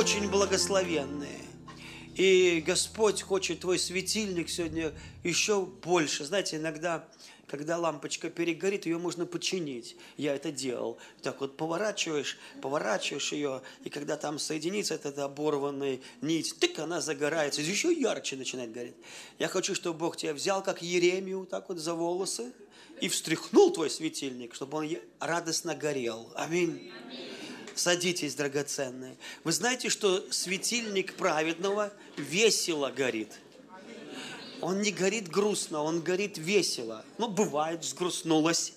очень благословенные. И Господь хочет твой светильник сегодня еще больше. Знаете, иногда, когда лампочка перегорит, ее можно починить. Я это делал. Так вот поворачиваешь ее, и когда там соединится эта оборванная нить, тык, она загорается, еще ярче начинает гореть. Я хочу, чтобы Бог тебя взял, как Еремию, так вот за волосы, и встряхнул твой светильник, чтобы он радостно горел. Аминь. Садитесь, драгоценные. Вы знаете, что светильник праведного весело горит? Он не горит грустно, он горит весело. Ну, бывает, взгрустнулось.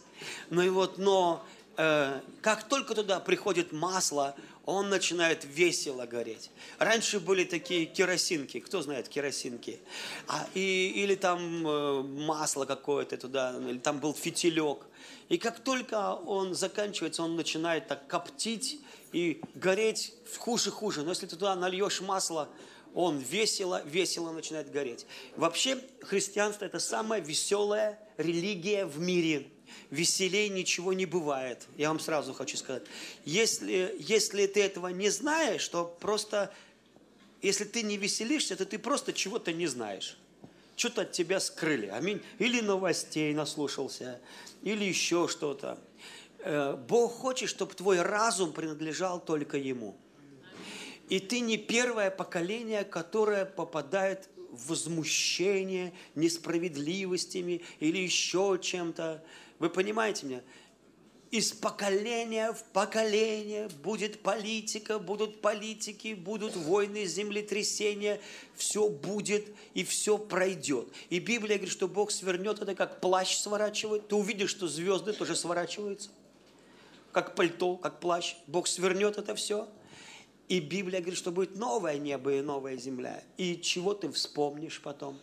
Но как только туда приходит масло, он начинает весело гореть. Раньше были такие керосинки. Кто знает керосинки? Или там масло какое-то туда, или там был фитилек. И как только он заканчивается, он начинает так коптить и гореть хуже. Но если ты туда нальешь масло, он весело начинает гореть. Вообще, христианство – это самая веселая религия в мире. Веселей ничего не бывает. Я вам сразу хочу сказать. Если ты этого не знаешь, то просто, если ты не веселишься, то ты просто чего-то не знаешь. Что-то от тебя скрыли. Аминь. Или новостей наслушался, или еще что-то. Бог хочет, чтобы твой разум принадлежал только Ему. И ты не первое поколение, которое попадает в возмущение несправедливостями или еще чем-то. Вы понимаете меня? Из поколения в поколение будет политика, будут политики, будут войны, землетрясения. Все будет и все пройдет. И Библия говорит, что Бог свернет это, как плащ сворачивает. Ты увидишь, что звезды тоже сворачиваются. Как пальто, как плащ. Бог свернет это все. И Библия говорит, что будет новое небо и новая земля. И чего ты вспомнишь потом?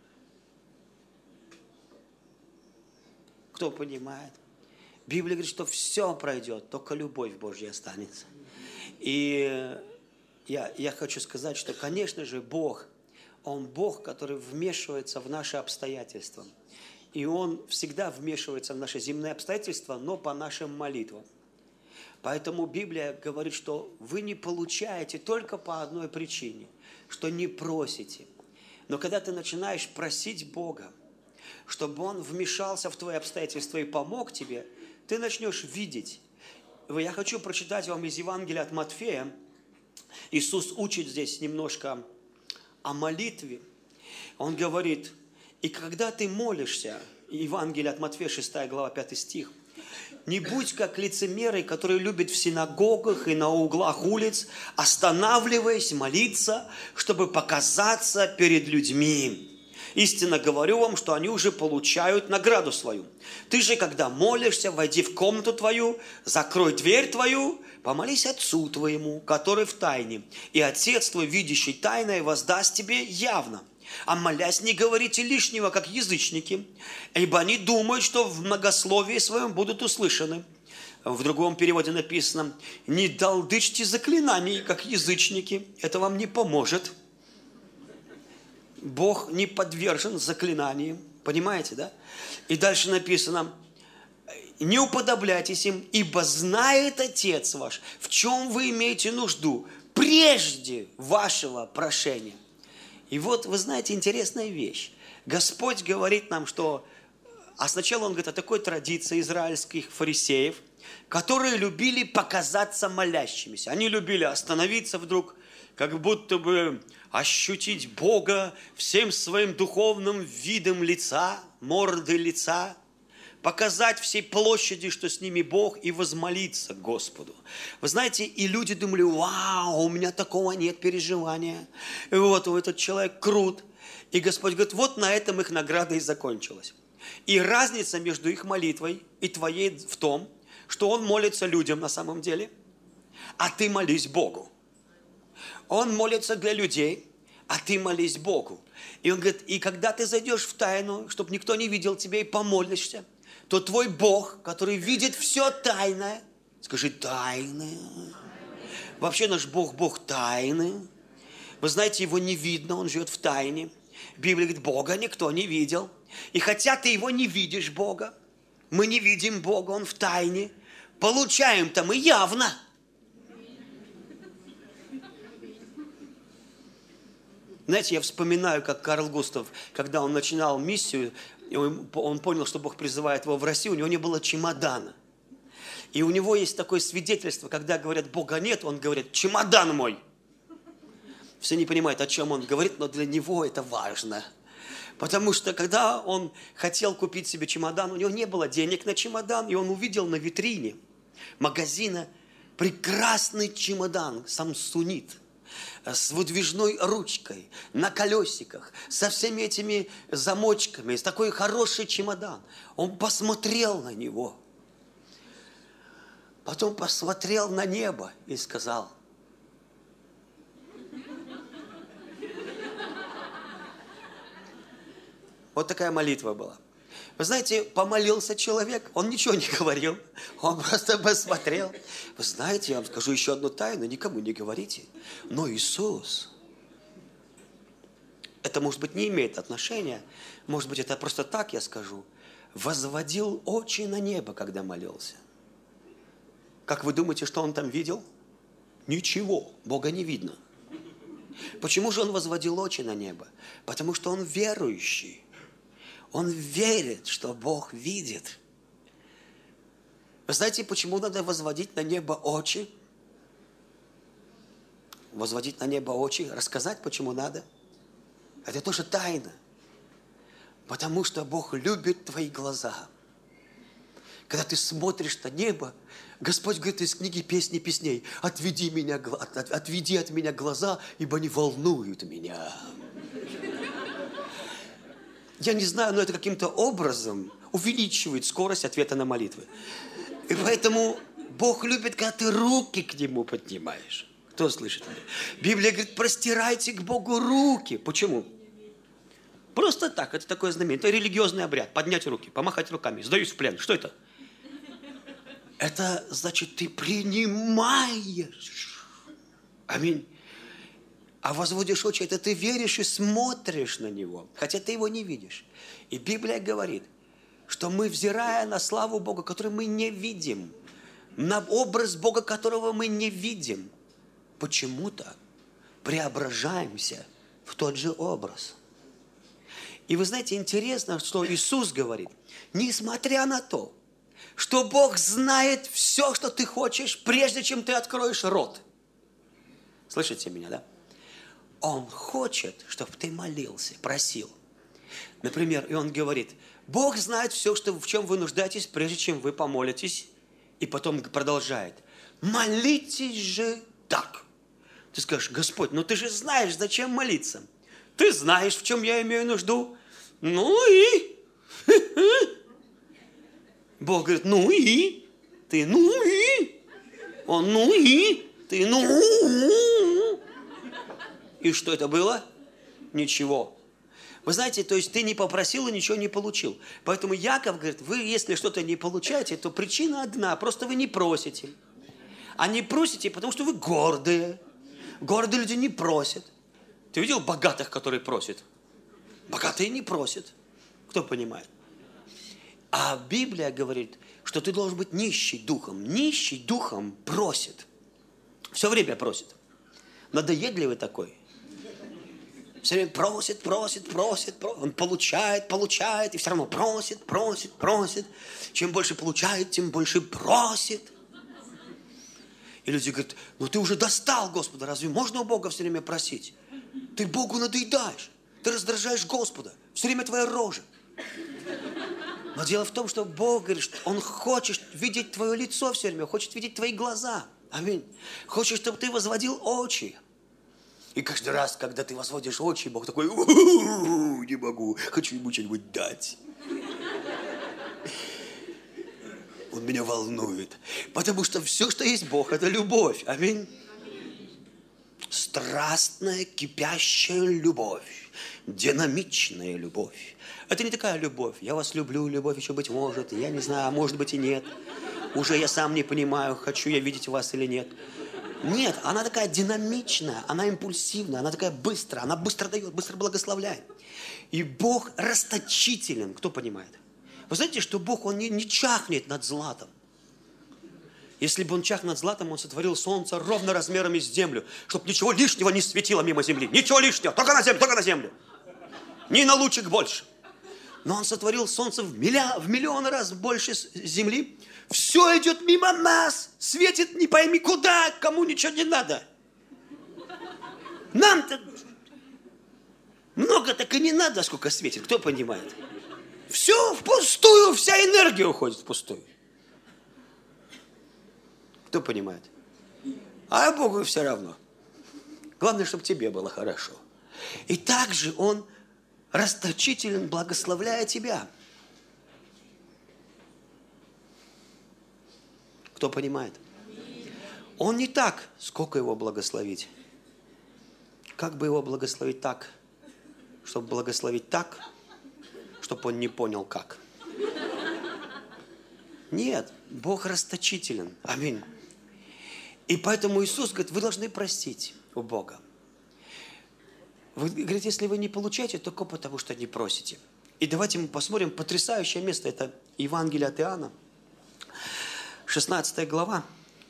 Кто понимает? Библия говорит, что все пройдет, только любовь Божья останется. И я хочу сказать, что, конечно же, Бог, Он Бог, который вмешивается в наши обстоятельства. И Он всегда вмешивается в наши земные обстоятельства, но по нашим молитвам. Поэтому Библия говорит, что вы не получаете только по одной причине, что не просите. Но когда ты начинаешь просить Бога, чтобы Он вмешался в твои обстоятельства и помог тебе, ты начнешь видеть. Я хочу прочитать вам из Евангелия от Матфея. Иисус учит здесь немножко о молитве. Он говорит, и когда ты молишься, Евангелие от Матфея, 6 глава, 5 стих, не будь как лицемеры, которые любят в синагогах и на углах улиц, останавливаясь молиться, чтобы показаться перед людьми. Истинно говорю вам, что они уже получают награду свою. Ты же, когда молишься, войди в комнату твою, закрой дверь твою, помолись Отцу твоему, который в тайне, и Отец твой, видящий тайное, воздаст тебе явно. А молясь, не говорите лишнего, как язычники, ибо они думают, что в многословии своем будут услышаны. В другом переводе написано, не толдычьте заклинаний, как язычники, это вам не поможет. Бог не подвержен заклинаниям, понимаете, да? И дальше написано, не уподобляйтесь им, ибо знает Отец ваш, в чем вы имеете нужду, прежде вашего прошения. И вот, вы знаете, интересная вещь. Господь говорит нам, что... А сначала Он говорит о такой традиции израильских фарисеев, которые любили показаться молящимися. Они любили остановиться вдруг, как будто бы ощутить Бога всем своим духовным видом лица, морды лица, показать всей площади, что с ними Бог, и возмолиться Господу. Вы знаете, и люди думали, вау, у меня такого нет переживания. И вот этот человек крут. И Господь говорит, вот на этом их награда и закончилась. И разница между их молитвой и твоей в том, что он молится людям на самом деле, а ты молись Богу. Он молится для людей, а ты молись Богу. И он говорит, и когда ты зайдешь в тайну, чтобы никто не видел тебя, и помолишься, то твой Бог, который видит все тайное, скажи, тайное. Вообще наш Бог, Бог тайный. Вы знаете, Его не видно, Он живет в тайне. Библия говорит, Бога никто не видел. И хотя ты Его не видишь, Бога, мы не видим Бога, Он в тайне, получаем-то мы явно. Знаете, я вспоминаю, как Карл Густав, когда он начинал миссию, он понял, что Бог призывает его в Россию, у него не было чемодана. И у него есть такое свидетельство, когда говорят, Бога нет, он говорит, чемодан мой. Все не понимают, о чем он говорит, но для него это важно. Потому что когда он хотел купить себе чемодан, у него не было денег на чемодан, и он увидел на витрине магазина прекрасный чемодан Самсунит с выдвижной ручкой, на колесиках, со всеми этими замочками, с такой хороший чемодан. Он посмотрел на него, потом посмотрел на небо и сказал, вот такая молитва была. Вы знаете, помолился человек, он ничего не говорил, он просто посмотрел. Вы знаете, я вам скажу еще одну тайну, никому не говорите, но Иисус, это, может быть, не имеет отношения, может быть, это просто так я скажу, возводил очи на небо, когда молился. Как вы думаете, что он там видел? Ничего, Бога не видно. Почему же он возводил очи на небо? Потому что он верующий. Он верит, что Бог видит. Вы знаете, почему надо возводить на небо очи? Возводить на небо очи, рассказать, почему надо? Это тоже тайна. Потому что Бог любит твои глаза. Когда ты смотришь на небо, Господь говорит из книги «Песни песней», отведи от меня глаза, ибо они волнуют меня. Я не знаю, но это каким-то образом увеличивает скорость ответа на молитвы. И поэтому Бог любит, когда ты руки к Нему поднимаешь. Кто слышит меня? Библия говорит, простирайте к Богу руки. Почему? Просто так, это такое знамение. Это религиозный обряд. Поднять руки, помахать руками. Сдаюсь в плен. Что это? Это значит, ты принимаешь. Аминь. А возводишь очи, это ты веришь и смотришь на Него, хотя ты Его не видишь. И Библия говорит, что мы, взирая на славу Бога, которую мы не видим, на образ Бога, которого мы не видим, почему-то преображаемся в тот же образ. И вы знаете, интересно, что Иисус говорит, несмотря на то, что Бог знает все, что ты хочешь, прежде чем ты откроешь рот. Слышите меня, да? Он хочет, чтобы ты молился, просил. Например, и он говорит, Бог знает все, в чем вы нуждаетесь, прежде чем вы помолитесь. И потом продолжает, молитесь же так. Ты скажешь, Господь, ну ты же знаешь, зачем молиться. Ты знаешь, в чем я имею нужду. Ну и? Бог говорит, ну и? Ты ну и? Он ну и? Ты ну. И что это было? Ничего. Вы знаете, то есть ты не попросил и ничего не получил. Поэтому Яков говорит, вы если что-то не получаете, то причина одна, просто вы не просите. А не просите, потому что вы гордые. Гордые люди не просят. Ты видел богатых, которые просят? Богатые не просят. Кто понимает? А Библия говорит, что ты должен быть нищий духом. Нищий духом просит. Все время просит. Надоедливый такой. Все время просит. Он получает, и все равно просит. Чем больше получает, тем больше просит. И люди говорят, ну ты уже достал Господа, разве можно у Бога все время просить? Ты Богу надоедаешь, ты раздражаешь Господа, все время твоя рожа. Но дело в том, что Бог говорит, что Он хочет видеть твое лицо все время, хочет видеть твои глаза. Аминь. Хочет, чтобы ты возводил очи. И каждый раз, когда ты возводишь очи, Бог такой, не могу, хочу ему что-нибудь дать. Он меня волнует. Потому что все, что есть Бог, это любовь. Аминь. Страстная, кипящая любовь. Динамичная любовь. Это не такая любовь. Я вас люблю, любовь еще быть может. Я не знаю, может быть и нет. Уже я сам не понимаю, хочу я видеть вас или нет. Нет, она такая динамичная, она импульсивная, она такая быстрая, она быстро дает, быстро благословляет. И Бог расточителен, кто понимает? Вы знаете, что Бог, Он не чахнет над златом. Если бы он чах над златом, он сотворил солнце ровно размерами с землю, чтобы ничего лишнего не светило мимо земли. Ничего лишнего, только на землю, только на землю. Ни на лучик больше. Но он сотворил солнце в миллион раз больше земли. Все идет мимо нас, светит не пойми куда, кому ничего не надо. Нам-то много так и не надо, сколько светит, кто понимает? Все впустую, вся энергия уходит впустую. Кто понимает? А Богу все равно. Главное, чтобы тебе было хорошо. И также Он расточителен, благословляя тебя. Кто понимает? Он не так, сколько его благословить. Как бы его благословить так, чтобы благословить так, чтобы он не понял как. Нет, Бог расточителен. Аминь. И поэтому Иисус говорит, вы должны простить у Бога. Вы говорите, если вы не получаете, только потому что не просите. И давайте мы посмотрим потрясающее место. Это Евангелие от Иоанна, 16 глава.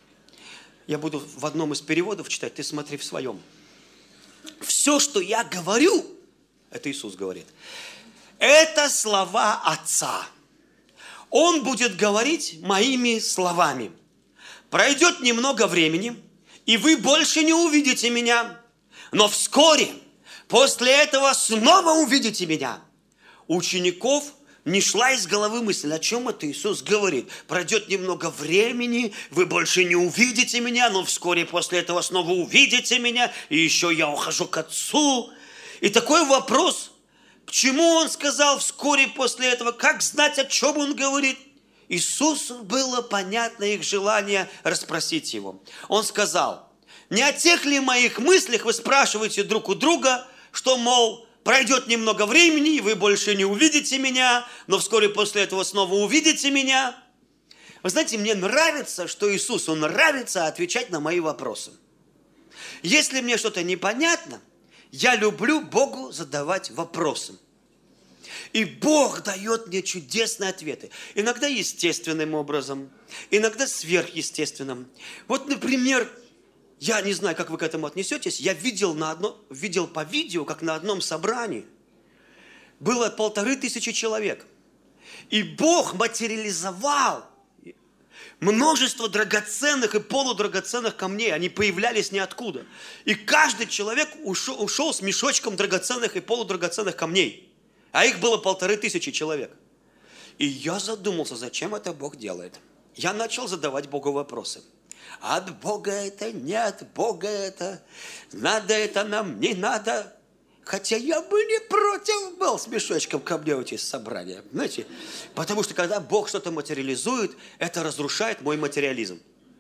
Я буду в одном из переводов читать, ты смотри в своем. Все, что я говорю, это Иисус говорит, это слова Отца. Он будет говорить моими словами. Пройдет немного времени, и вы больше не увидите меня, но вскоре после этого снова увидите меня. У учеников не шла из головы мысль, о чем это Иисус говорит. Пройдет немного времени, вы больше не увидите меня, но вскоре после этого снова увидите меня, и еще я ухожу к Отцу. И такой вопрос, к чему Он сказал вскоре после этого, как знать, о чем Он говорит? Иисусу было понятно их желание расспросить Его. Он сказал, не о тех ли моих мыслях вы спрашиваете друг у друга, что, мол, пройдет немного времени, и вы больше не увидите меня, но вскоре после этого снова увидите меня. Вы знаете, мне нравится, что Иисусу нравится отвечать на мои вопросы. Если мне что-то непонятно, я люблю Богу задавать вопросы. И Бог дает мне чудесные ответы. Иногда естественным образом, иногда сверхъестественным. Вот, например, я не знаю, как вы к этому отнесетесь, я видел по видео, как на одном собрании было 1500 человек. И Бог материализовал множество драгоценных и полудрагоценных камней. Они появлялись ниоткуда. И каждый человек ушел с мешочком драгоценных и полудрагоценных камней. А их было 1500 человек. И я задумался, зачем это Бог делает. Я начал задавать Богу вопросы. От Бога это, не от Бога это, надо это нам, не надо. Хотя я бы не против был с мешочком камней уйти с собрания. Знаете, потому что когда Бог что-то материализует, это разрушает мой материализм.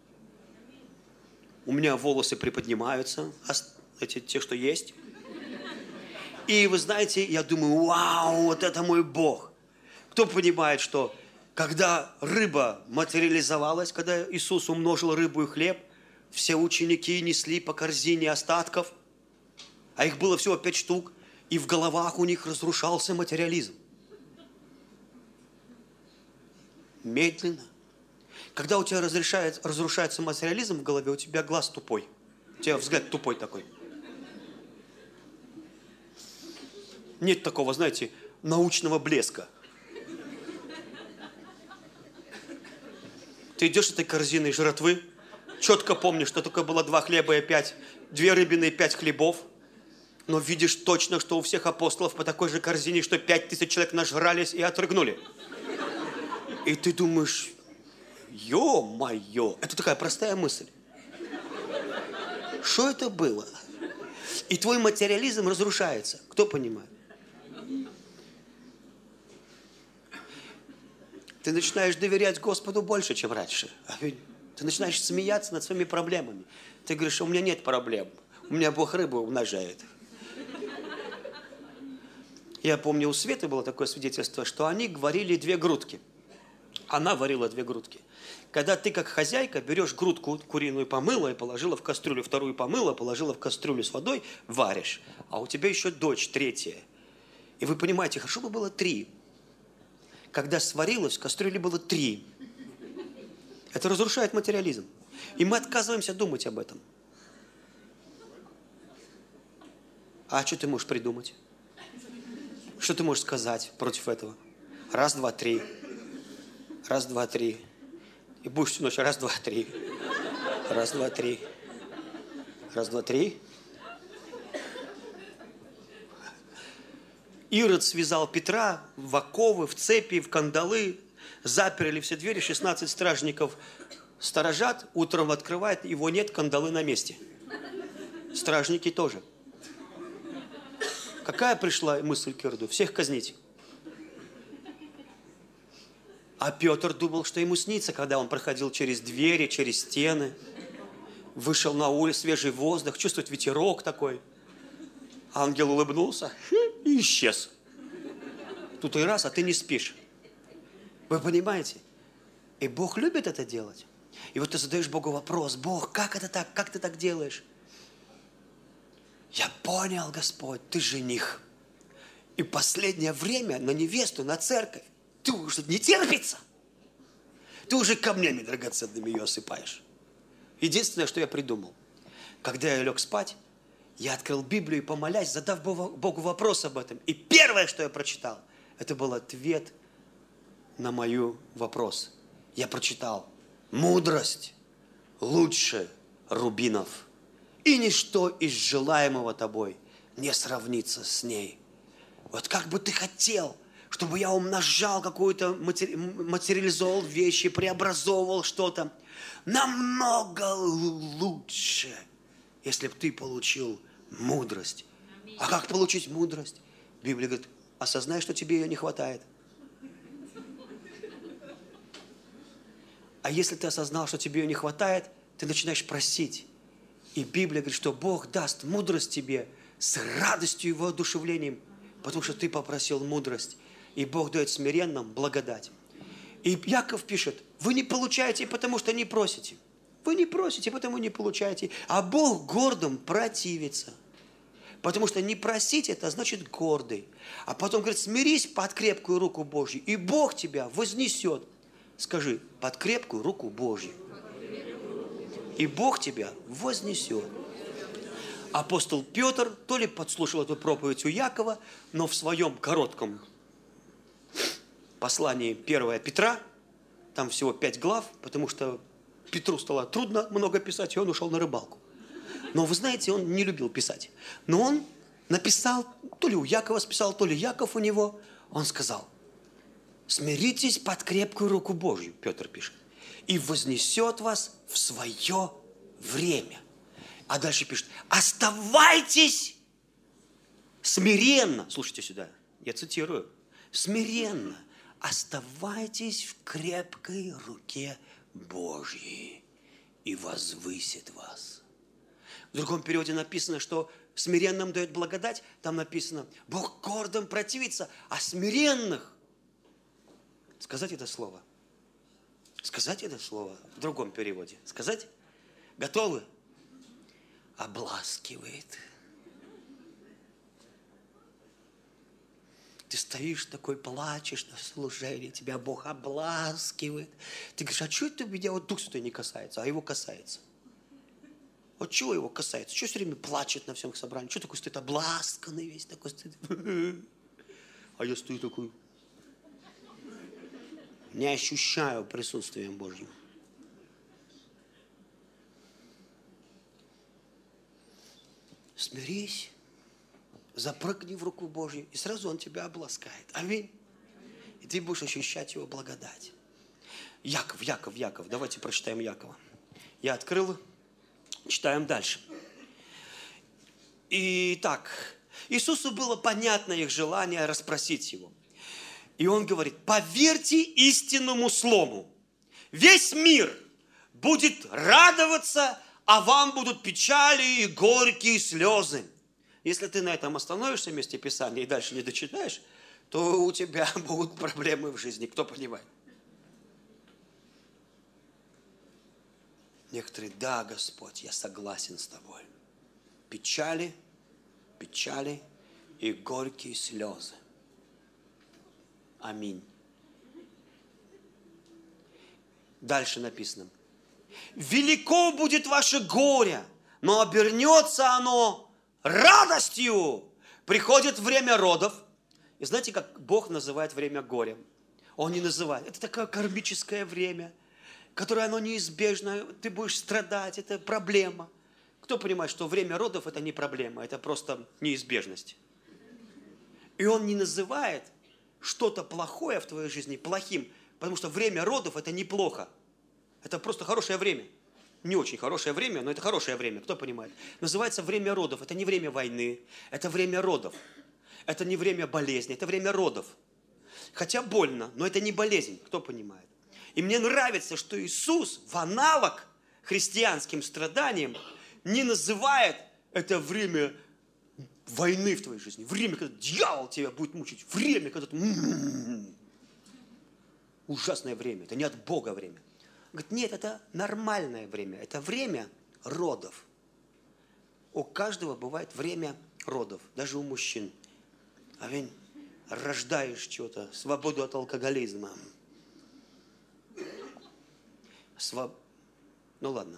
У меня волосы приподнимаются, те, что есть. И вы знаете, я думаю, вау, вот это мой Бог. Кто понимает, что когда рыба материализовалась, когда Иисус умножил рыбу и хлеб, все ученики несли по корзине остатков, а их было всего 5 штук, и в головах у них разрушался материализм. Медленно. Когда у тебя разрушается материализм в голове, у тебя глаз тупой. У тебя взгляд тупой такой. Нет такого, знаете, научного блеска. Ты идешь с этой корзиной жратвы, четко помнишь, что только было 2 хлеба и 2 рыбины и 5 хлебов, но видишь точно, что у всех апостолов по такой же корзине, что 5000 человек нажрались и отрыгнули. И ты думаешь, ё-моё, это такая простая мысль. Что это было? И твой материализм разрушается. Кто понимает? Ты начинаешь доверять Господу больше, чем раньше. Ты начинаешь смеяться над своими проблемами. Ты говоришь, у меня нет проблем. У меня Бог рыбу умножает. Я помню, у Светы было такое свидетельство, что они варили 2 грудки. Она варила 2 грудки. Когда ты, как хозяйка, берешь грудку куриную, помыла и положила в кастрюлю, вторую помыла, положила в кастрюлю с водой, варишь. А у тебя еще дочь 3. И вы понимаете, хорошо бы было 3. Когда сварилось, в кастрюле было 3. Это разрушает материализм. И мы отказываемся думать об этом. А что ты можешь придумать? Что ты можешь сказать против этого? Раз, два, три. Раз, два, три. И будешь всю ночь. Раз, два, три. Раз, два, три. Раз, два, три. Ирод связал Петра в оковы, в цепи, в кандалы. Заперли все двери, 16 стражников сторожат. Утром открывает, его нет, кандалы на месте. Стражники тоже. Какая пришла мысль к Ироду? Всех казнить. А Петр думал, что ему снится, когда он проходил через двери, через стены. Вышел на улицу, свежий воздух, чувствует ветерок такой. Ангел улыбнулся и исчез. Тут и раз, а ты не спишь. Вы понимаете? И Бог любит это делать. И вот ты задаешь Богу вопрос: Бог, как это так? Как ты так делаешь? Я понял, Господь, ты жених. И последнее время на невесту, на церковь, ты уже не терпится. Ты уже камнями драгоценными ее осыпаешь. Единственное, что я придумал, когда я лег спать, я открыл Библию и, помолясь, задав Богу вопрос об этом. И первое, что я прочитал, это был ответ на мой вопрос. Я прочитал: мудрость лучше рубинов, и ничто из желаемого тобой не сравнится с ней. Вот как бы ты хотел, чтобы я умножал какую-то, материализовал вещи, преобразовывал что-то. Намного лучше, если бы ты получил мудрость. А как получить мудрость? Библия говорит: осознай, что тебе ее не хватает. А если ты осознал, что тебе ее не хватает, ты начинаешь просить. И Библия говорит, что Бог даст мудрость тебе с радостью и воодушевлением, потому что ты попросил мудрость. И Бог дает смиренным благодать. И Яков пишет: вы не получаете, потому что не просите. Вы не просите, потому не получаете. А Бог гордым противится. Потому что не просить — это значит гордый. А потом говорит: смирись под крепкую руку Божью, и Бог тебя вознесет. Скажи: под крепкую руку Божью. И Бог тебя вознесет. Апостол Петр то ли подслушал эту проповедь у Якова, но в своем коротком послании 1 Петра, там всего 5 глав, потому что Петру стало трудно много писать, и он ушел на рыбалку. Но вы знаете, он не любил писать. Но он написал, то ли у Якова списал, то ли Яков у него. Он сказал: смиритесь под крепкую руку Божью, Петр пишет, и вознесет вас в свое время. А дальше пишет: оставайтесь смиренно. Слушайте сюда, я цитирую. Смиренно оставайтесь в крепкой руке Божьей, и возвысит вас. В другом переводе написано, что смиренным дает благодать. Там написано: Бог гордым противится, а смиренных. Сказать это слово. Сказать это слово в другом переводе. Сказать? Готовы? Обласкивает. Ты стоишь такой, плачешь на служении, тебя Бог обласкивает. Ты говоришь: а что это меня вот Дух Святой не касается, а его касается? Вот чего его касается? Чего все время плачет на всем собрании? Что такой стоит обласканный весь, такой стоит? А я стою такой, не ощущаю присутствием Божьим. Смирись, запрыгни в руку Божью, и сразу Он тебя обласкает. Аминь. И ты будешь ощущать Его благодать. Яков. Давайте прочитаем Якова. Я открыл, читаем дальше. Итак, Иисусу было понятно их желание расспросить Его. И Он говорит: поверьте истинному слову. Весь мир будет радоваться, а вам будут печали и горькие слезы. Если ты на этом остановишься в месте Писания и дальше не дочитаешь, то у тебя будут проблемы в жизни. Кто понимает? Некоторые: да, Господь, я согласен с Тобой. Печали и горькие слезы. Аминь. Дальше написано. Велико будет ваше горе, но обернется оно радостью. Приходит время родов. И знаете, как Бог называет время горем? Он не называет. Это такое кармическое время, которое оно неизбежно. Ты будешь страдать, это проблема. Кто понимает, что время родов это не проблема, это просто неизбежность. И он не называет что-то плохое в твоей жизни плохим, потому что время родов это неплохо. Это просто хорошее время. Не очень хорошее время, но это хорошее время. Кто понимает? Называется время родов. Это не время войны, это время родов. Это не время болезни, это время родов. Хотя больно, но это не болезнь. Кто понимает? И мне нравится, что Иисус в аналог христианским страданиям не называет это время войны в твоей жизни. Время, когда дьявол тебя будет мучить. Время, когда ты... Ужасное время. Это не от Бога время. Говорит, нет, это нормальное время. Это время родов. У каждого бывает время родов. Даже у мужчин. Аминь. Рождаешь что-то. Свободу от алкоголизма. Ну ладно.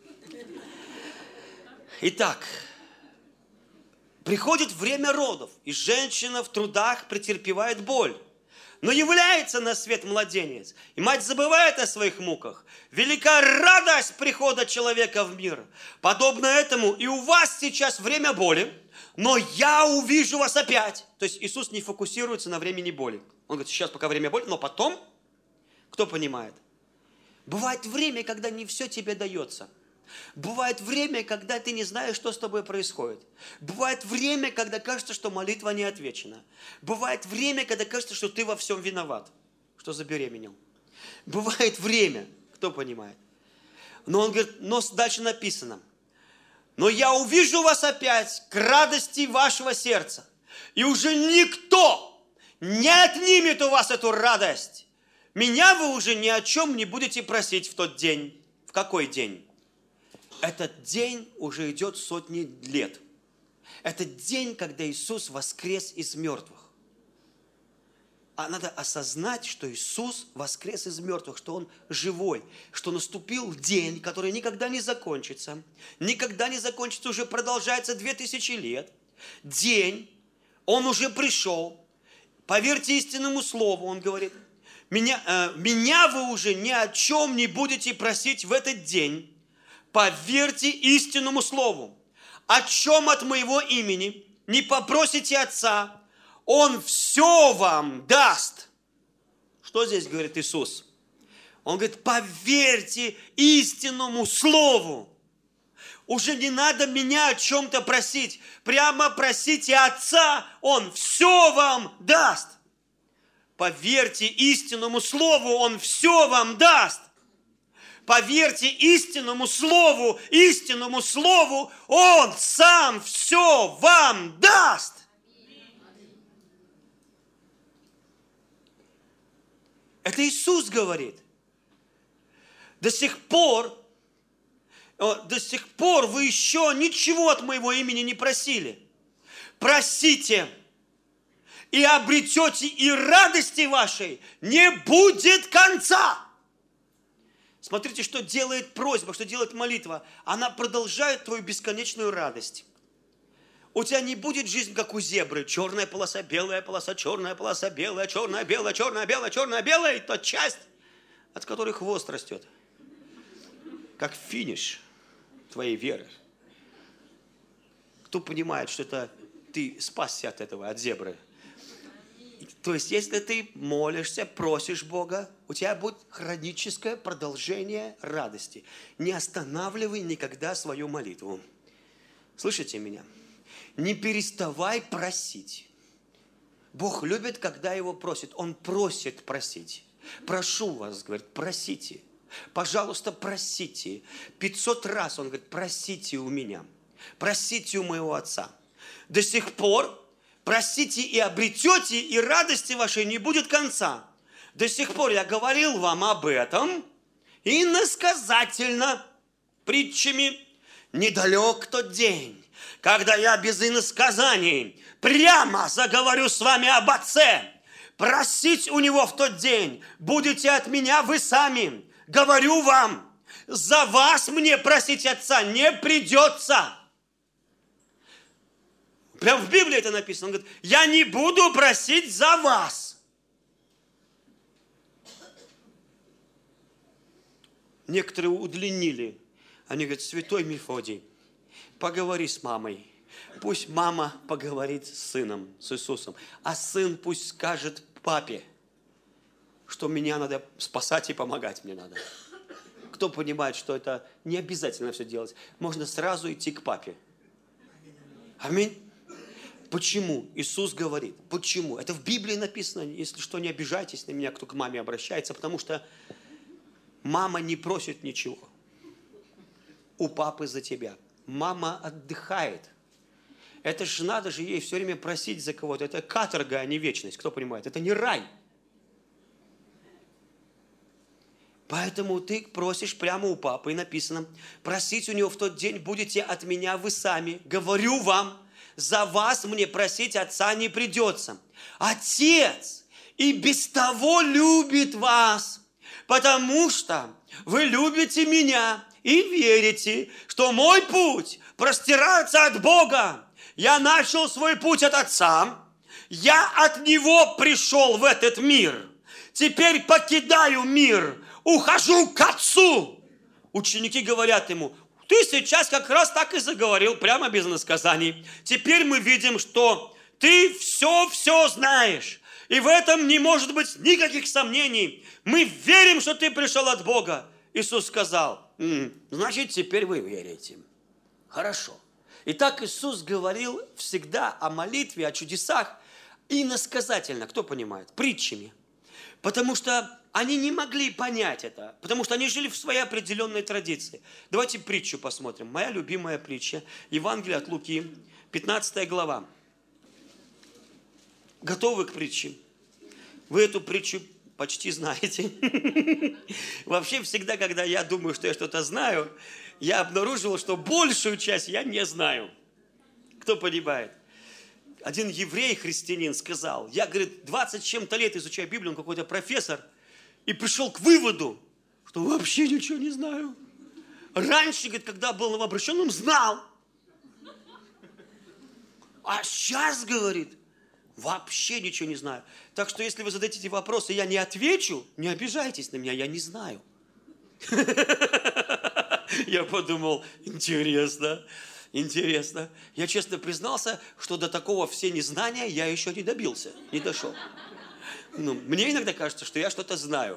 Итак. Приходит время родов. И женщина в трудах претерпевает боль. Но является на свет младенец, и мать забывает о своих муках. Велика радость прихода человека в мир. Подобно этому и у вас сейчас время боли, но я увижу вас опять. То есть Иисус не фокусируется на времени боли. Он говорит, сейчас пока время боли, но потом, кто понимает? Бывает время, когда не все тебе дается. Бывает время, когда ты не знаешь, что с тобой происходит. Бывает время, когда кажется, что молитва не отвечена. Бывает время, когда кажется, что ты во всем виноват, что забеременел. Бывает время, кто понимает. Но он говорит, но дальше написано. Но я увижу вас опять к радости вашего сердца. И уже никто не отнимет у вас эту радость. Меня вы уже ни о чем не будете просить в тот день. В какой день? Этот день уже идет сотни лет. Это день, когда Иисус воскрес из мертвых. А надо осознать, что Иисус воскрес из мертвых, что Он живой, что наступил день, который никогда не закончится. Никогда не закончится, уже продолжается 2000 лет. День, Он уже пришел. Поверьте истинному слову, Он говорит, меня вы уже ни о чем не будете просить в этот день. Поверьте истинному слову. О чем от моего имени не попросите Отца, Он все вам даст. Что здесь говорит Иисус? Он говорит, поверьте истинному слову. Уже не надо меня о чем-то просить. Прямо просите Отца, Он все вам даст. Поверьте истинному слову, Он все вам даст. Поверьте истинному слову, Он сам все вам даст. Это Иисус говорит. До сих пор вы еще ничего от моего имени не просили. Просите, и обретете, и радости вашей не будет конца. Смотрите, что делает просьба, что делает молитва. Она продолжает твою бесконечную радость. У тебя не будет жизнь, как у зебры. Черная полоса, белая полоса, черная полоса, белая, черная, белая, черная, белая, черная, белая. И та часть, от которой хвост растет. Как финиш твоей веры. Кто понимает, что это ты спасся от этого, от зебры? То есть, если ты молишься, просишь Бога, у тебя будет хроническое продолжение радости. Не останавливай никогда свою молитву. Слышите меня? Не переставай просить. Бог любит, когда Его просит. Он просит просить. Прошу вас, говорит, просите. Пожалуйста, просите. 500 раз Он говорит, просите у меня. Просите у моего Отца. До сих пор просите и обретете, и радости вашей не будет конца. До сих пор я говорил вам об этом иносказательно, притчами. Недалек тот день, когда я без иносказаний прямо заговорю с вами об Отце. Просить у Него в тот день будете от меня вы сами. говорю вам, за вас мне просить Отца не придется. Прям в Библии это написано. Он говорит, я не буду просить за вас. Некоторые удлинили. Они говорят, святой Мефодий, поговори с мамой. Пусть мама поговорит с сыном, с Иисусом. А сын пусть скажет папе, что меня надо спасать и помогать мне надо. Кто понимает, что это не обязательно все делать. Можно сразу идти к папе. Аминь. Почему? Иисус говорит. Почему? Это в Библии написано. Если что, не обижайтесь на меня, кто к маме обращается, потому что мама не просит ничего у папы за тебя. Мама отдыхает. Это же надо же ей все время просить за кого-то. Это каторга, а не вечность. Кто понимает? Это не рай. Поэтому ты просишь прямо у папы, и написано, просить у него в тот день будете от меня вы сами. Говорю вам, за вас мне просить Отца не придется. Отец и без того любит вас, потому что вы любите меня и верите, что мой путь простирается от Бога. Я начал свой путь от Отца, я от Него пришел в этот мир. Теперь покидаю мир, ухожу к Отцу. Ученики говорят ему, ты сейчас как раз так и заговорил, прямо без иносказаний. Теперь мы видим, что ты все знаешь. И в этом не может быть никаких сомнений. Мы верим, что ты пришел от Бога. Иисус сказал, значит, теперь вы верите. Хорошо. Итак, Иисус говорил всегда о молитве, о чудесах иносказательно. Кто понимает? Притчами. Потому что они не могли понять это, потому что они жили в своей определенной традиции. Давайте притчу посмотрим. Моя любимая притча, Евангелие от Луки, 15 глава. Готовы к притче? Вы эту притчу почти знаете. Вообще, всегда, когда я думаю, что я что-то знаю, я обнаружил, что большую часть я не знаю. Кто понимает? Один еврей, христианин, сказал, я, говорит, 20 с чем-то лет изучаю Библию, он какой-то профессор, и пришел к выводу, что вообще ничего не знаю. Раньше, говорит, когда был новообращенным, знал. А сейчас, говорит, вообще ничего не знаю. Так что, если вы зададите вопросы, я не отвечу, не обижайтесь на меня, я не знаю. Я подумал, интересно. Я честно признался, что до такого всезнания я еще не добился, не дошел. Мне иногда кажется, что я что-то знаю.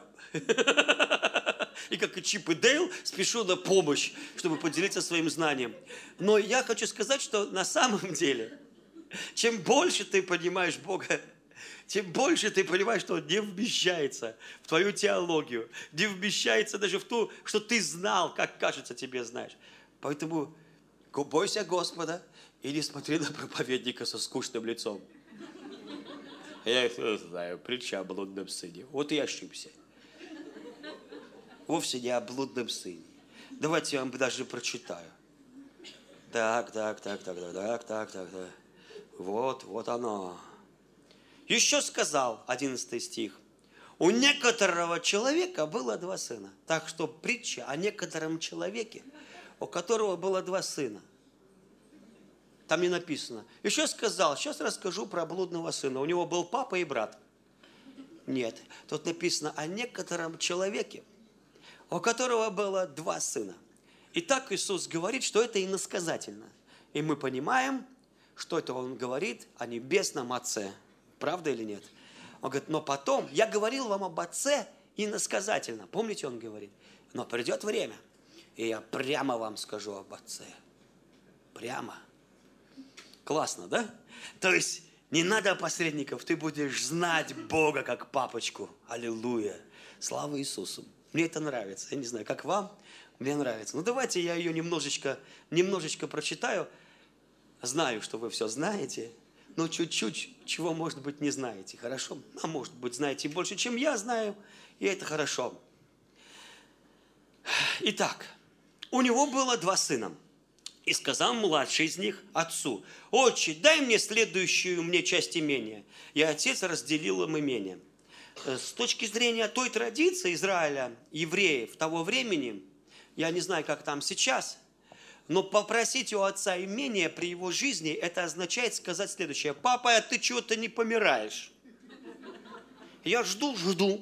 И как и Чип и Дейл спешу на помощь, чтобы поделиться своим знанием. Но я хочу сказать, что на самом деле, чем больше ты понимаешь Бога, тем больше ты понимаешь, что Он не вмещается в твою теологию, не вмещается даже в то, что ты знал, как кажется тебе знаешь. Поэтому бойся Господа и не смотри на проповедника со скучным лицом. Я знаю, притча о блудном сыне. Вот и ошибся. Вовсе не о блудном сыне. Давайте я вам даже прочитаю. Так. Вот оно. Еще сказал, 11 стих, у некоторого человека было 2 сына. Так что притча о некотором человеке, у которого было 2 сына. Там не написано. Еще сказал, сейчас расскажу про блудного сына. У него был папа и брат. Нет, тут написано о некотором человеке, у которого было 2 сына. И так Иисус говорит, что это иносказательно. И мы понимаем, что это Он говорит о небесном Отце. Правда или нет? Он говорит, но потом, я говорил вам об Отце иносказательно. Помните, Он говорит, но придет время, и я прямо вам скажу об Отце. Прямо. Классно, да? То есть не надо посредников, ты будешь знать Бога как папочку. Аллилуйя. Слава Иисусу. Мне это нравится. Я не знаю, как вам, мне нравится. Ну давайте я ее немножечко прочитаю. Знаю, что вы все знаете, но чуть-чуть, чего, может быть, не знаете. Хорошо? А может быть, знаете больше, чем я знаю, и это хорошо. Итак, у него было 2 сына. И сказал младший из них отцу, отче, дай мне следующую мне часть имения. И отец разделил им имение. с точки зрения той традиции Израиля, евреев того времени, я не знаю, как там сейчас, но попросить у отца имение при его жизни, это означает сказать следующее: папа, а ты чего-то не помираешь. Я жду,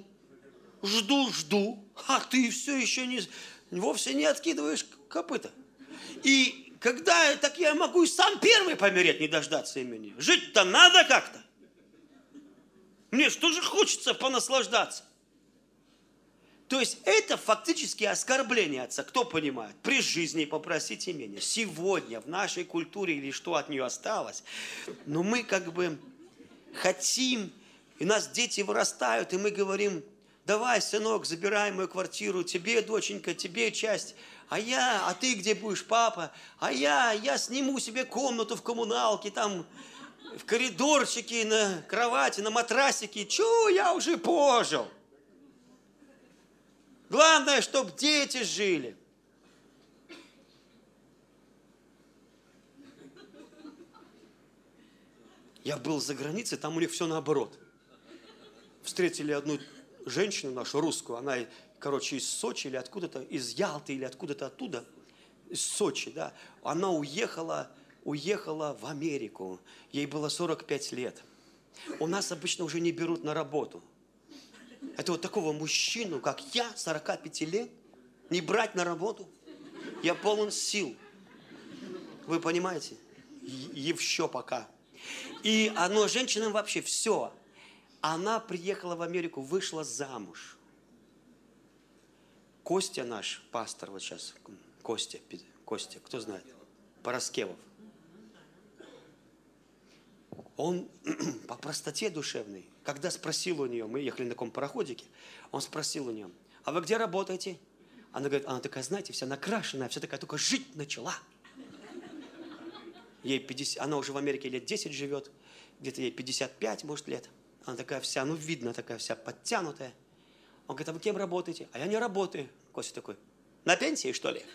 а ты все еще вовсе не откидываешь копыта. И когда так я могу и сам первый помереть, не дождаться имени. Жить-то надо как-то. Мне что же хочется понаслаждаться. То есть это фактически оскорбление отца. Кто понимает? При жизни попросить имение. Сегодня в нашей культуре или что от нее осталось, но мы как бы хотим, и у нас дети вырастают, и мы говорим: давай, сынок, забирай мою квартиру, тебе, доченька, тебе часть, а ты где будешь, папа? Я сниму себе комнату в коммуналке, там, в коридорчике, на кровати, на матрасике. Чё, я уже пожил. Главное, чтобы дети жили. Я был за границей, там у них все наоборот. Встретили одну женщину нашу, русскую, она, короче, из Сочи или откуда-то, из Ялты или откуда-то оттуда, из Сочи, да. Она уехала в Америку, ей было 45 лет. У нас обычно уже не берут на работу. Это вот такого мужчину, как я, 45 лет, не брать на работу. Я полон сил. Вы понимаете? Еще пока. И оно женщинам вообще все. Она приехала в Америку, вышла замуж. Костя наш, пастор вот сейчас, Костя, кто знает? Пороскевов. Он по простоте душевной, когда спросил у нее, мы ехали на таком пароходике, он спросил у нее: а вы где работаете? Она говорит, она такая, знаете, вся накрашенная, вся такая, только жить начала. Ей 50, она уже в Америке лет 10 живет, где-то ей 55, может, лет. Она такая вся, видно, такая вся подтянутая. Он говорит, а вы кем работаете? А я не работаю. Костя такой, на пенсии, что ли?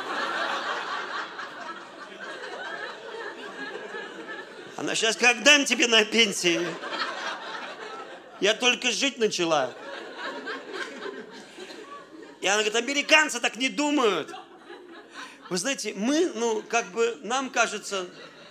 Она сейчас, как дам тебе на пенсии? Я только жить начала. И она говорит, американцы так не думают. Вы знаете, мы, нам кажется...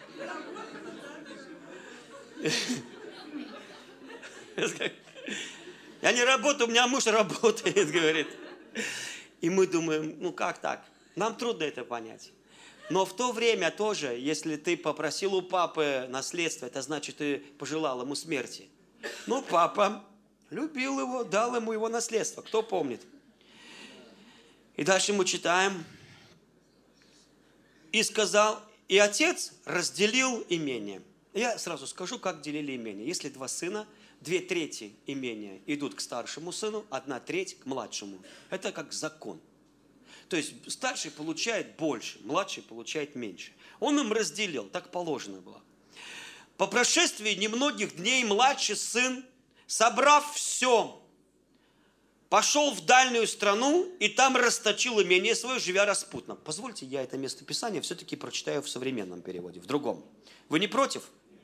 Я не работаю, у меня муж работает, говорит. И мы думаем, как так? Нам трудно это понять. Но в то время тоже, если ты попросил у папы наследство, это значит, ты пожелал ему смерти. Но папа любил его, дал ему его наследство. Кто помнит? И дальше мы читаем. И сказал, и отец разделил имение. Я сразу скажу, как делили имение. Если два сына, 2/3 имения идут к старшему сыну, 1/3 к младшему. Это как закон. То есть старший получает больше, младший получает меньше. Он им разделил, так положено было. По прошествии немногих дней младший сын, собрав все, пошел в дальнюю страну и там расточил имение свое, живя распутно. Позвольте, я это местописание все-таки прочитаю в современном переводе, в другом. Вы не против?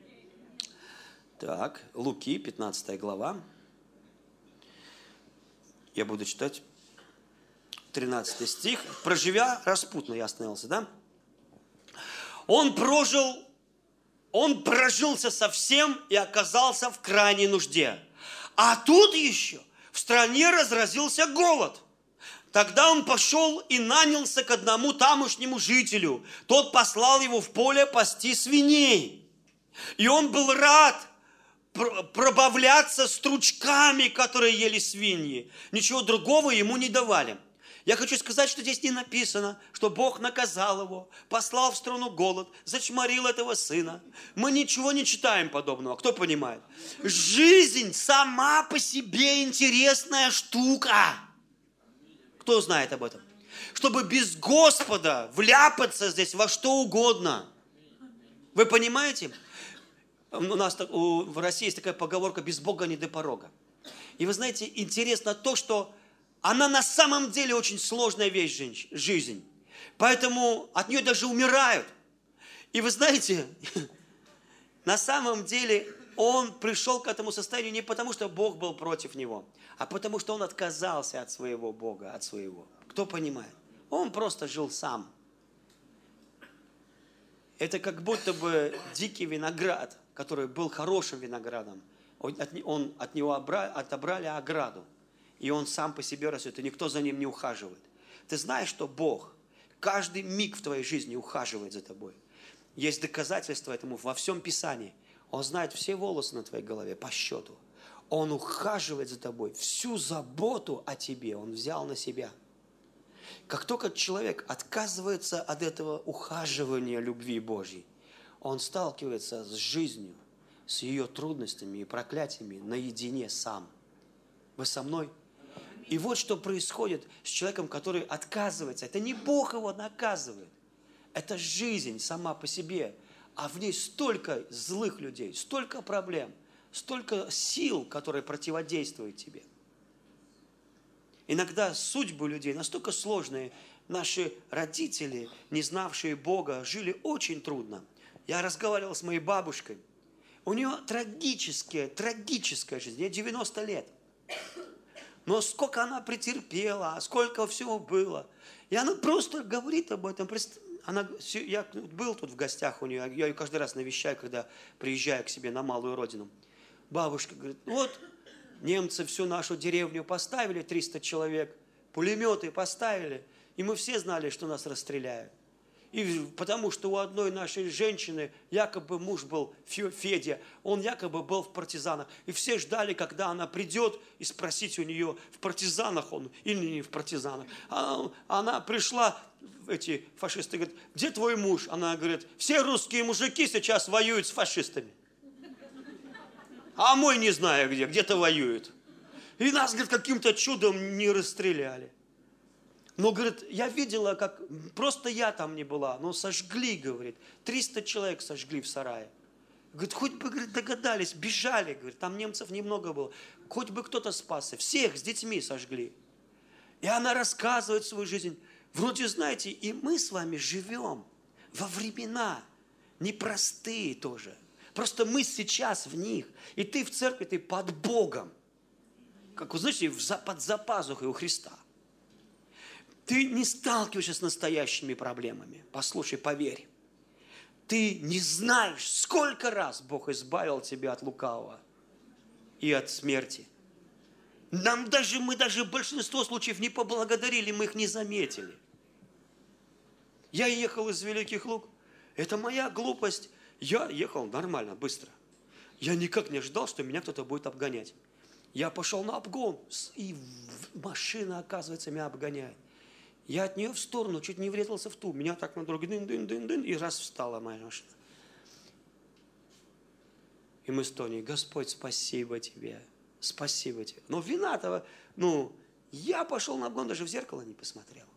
Так, Луки, 15 глава. Я буду читать 13 стих. Проживя распутно, я остановился, да? Он прожился совсем и оказался в крайней нужде. А тут еще в стране разразился голод. Тогда он пошел и нанялся к одному тамошнему жителю. Тот послал его в поле пасти свиней. И он был рад пробавляться стручками, которые ели свиньи. Ничего другого ему не давали. Я хочу сказать, что здесь не написано, что Бог наказал его, послал в страну голод, зачморил этого сына. Мы ничего не читаем подобного. Кто понимает? Жизнь сама по себе интересная штука. Кто знает об этом? Чтобы без Господа вляпаться здесь во что угодно. Вы понимаете? У нас в России есть такая поговорка «без Бога не до порога». И вы знаете, интересно то, что она на самом деле очень сложная вещь, жизнь. Поэтому от нее даже умирают. И вы знаете, на самом деле Он пришел к этому состоянию не потому, что Бог был против него, а потому, что он отказался от своего Бога, от своего. Кто понимает? Он просто жил сам. Это как будто бы дикий виноград, который был хорошим виноградом. От него отобрали ограду. И он сам по себе растет, и никто за ним не ухаживает. Ты знаешь, что Бог каждый миг в твоей жизни ухаживает за тобой. Есть доказательства этому во всем Писании. Он знает все волосы на твоей голове по счету. Он ухаживает за тобой. Всю заботу о тебе Он взял на себя. Как только человек отказывается от этого ухаживания любви Божьей, он сталкивается с жизнью, с ее трудностями и проклятиями наедине сам. Вы со мной? И вот что происходит с человеком, который отказывается. Это не Бог его наказывает. Это жизнь сама по себе. А в ней столько злых людей, столько проблем, столько сил, которые противодействуют тебе. Иногда судьбы людей настолько сложные. Наши родители, не знавшие Бога, жили очень трудно. Я разговаривал с моей бабушкой. У нее трагическая жизнь. Ей 90 лет. Но сколько она претерпела, сколько всего было. И она просто говорит об этом. Я был тут в гостях у нее, я ее каждый раз навещаю, когда приезжаю к себе на малую родину. Бабушка говорит, вот немцы всю нашу деревню поставили, 300 человек, пулеметы поставили, и мы все знали, что нас расстреляют. И потому что у одной нашей женщины, якобы муж был Федя, он якобы был в партизанах. И все ждали, когда она придет, и спросить у нее, в партизанах он или не в партизанах. Она пришла, эти фашисты говорят, где твой муж? Она говорит, все русские мужики сейчас воюют с фашистами. А мой не знаю где, где-то воюет. И нас, говорит, каким-то чудом не расстреляли. Но, говорит, я видела, как, просто я там не была, но сожгли, говорит, 300 человек сожгли в сарае. Говорит, хоть бы, говорит, догадались, бежали, говорит, там немцев немного было, хоть бы кто-то спасся, всех с детьми сожгли. И она рассказывает свою жизнь. Вроде, знаете, и мы с вами живем во времена непростые тоже. Просто мы сейчас в них, и ты в церкви, ты под Богом, как вы знаете, под запазухой у Христа. Ты не сталкиваешься с настоящими проблемами. Послушай, поверь. Ты не знаешь, сколько раз Бог избавил тебя от лукавого и от смерти. Мы даже в большинство случаев не поблагодарили, мы их не заметили. Я ехал из Великих Луг. Это моя глупость. Я ехал нормально, быстро. Я никак не ожидал, что меня кто-то будет обгонять. Я пошел на обгон, и машина, оказывается, меня обгоняет. Я от нее в сторону чуть не врезался в ту. Меня так на дороге дын-дын-дын-дын, и раз встала моя машина. И мы с Тони, Господь, спасибо тебе, спасибо тебе. Но вина-то, я пошел на обгон, даже в зеркало не посмотрел.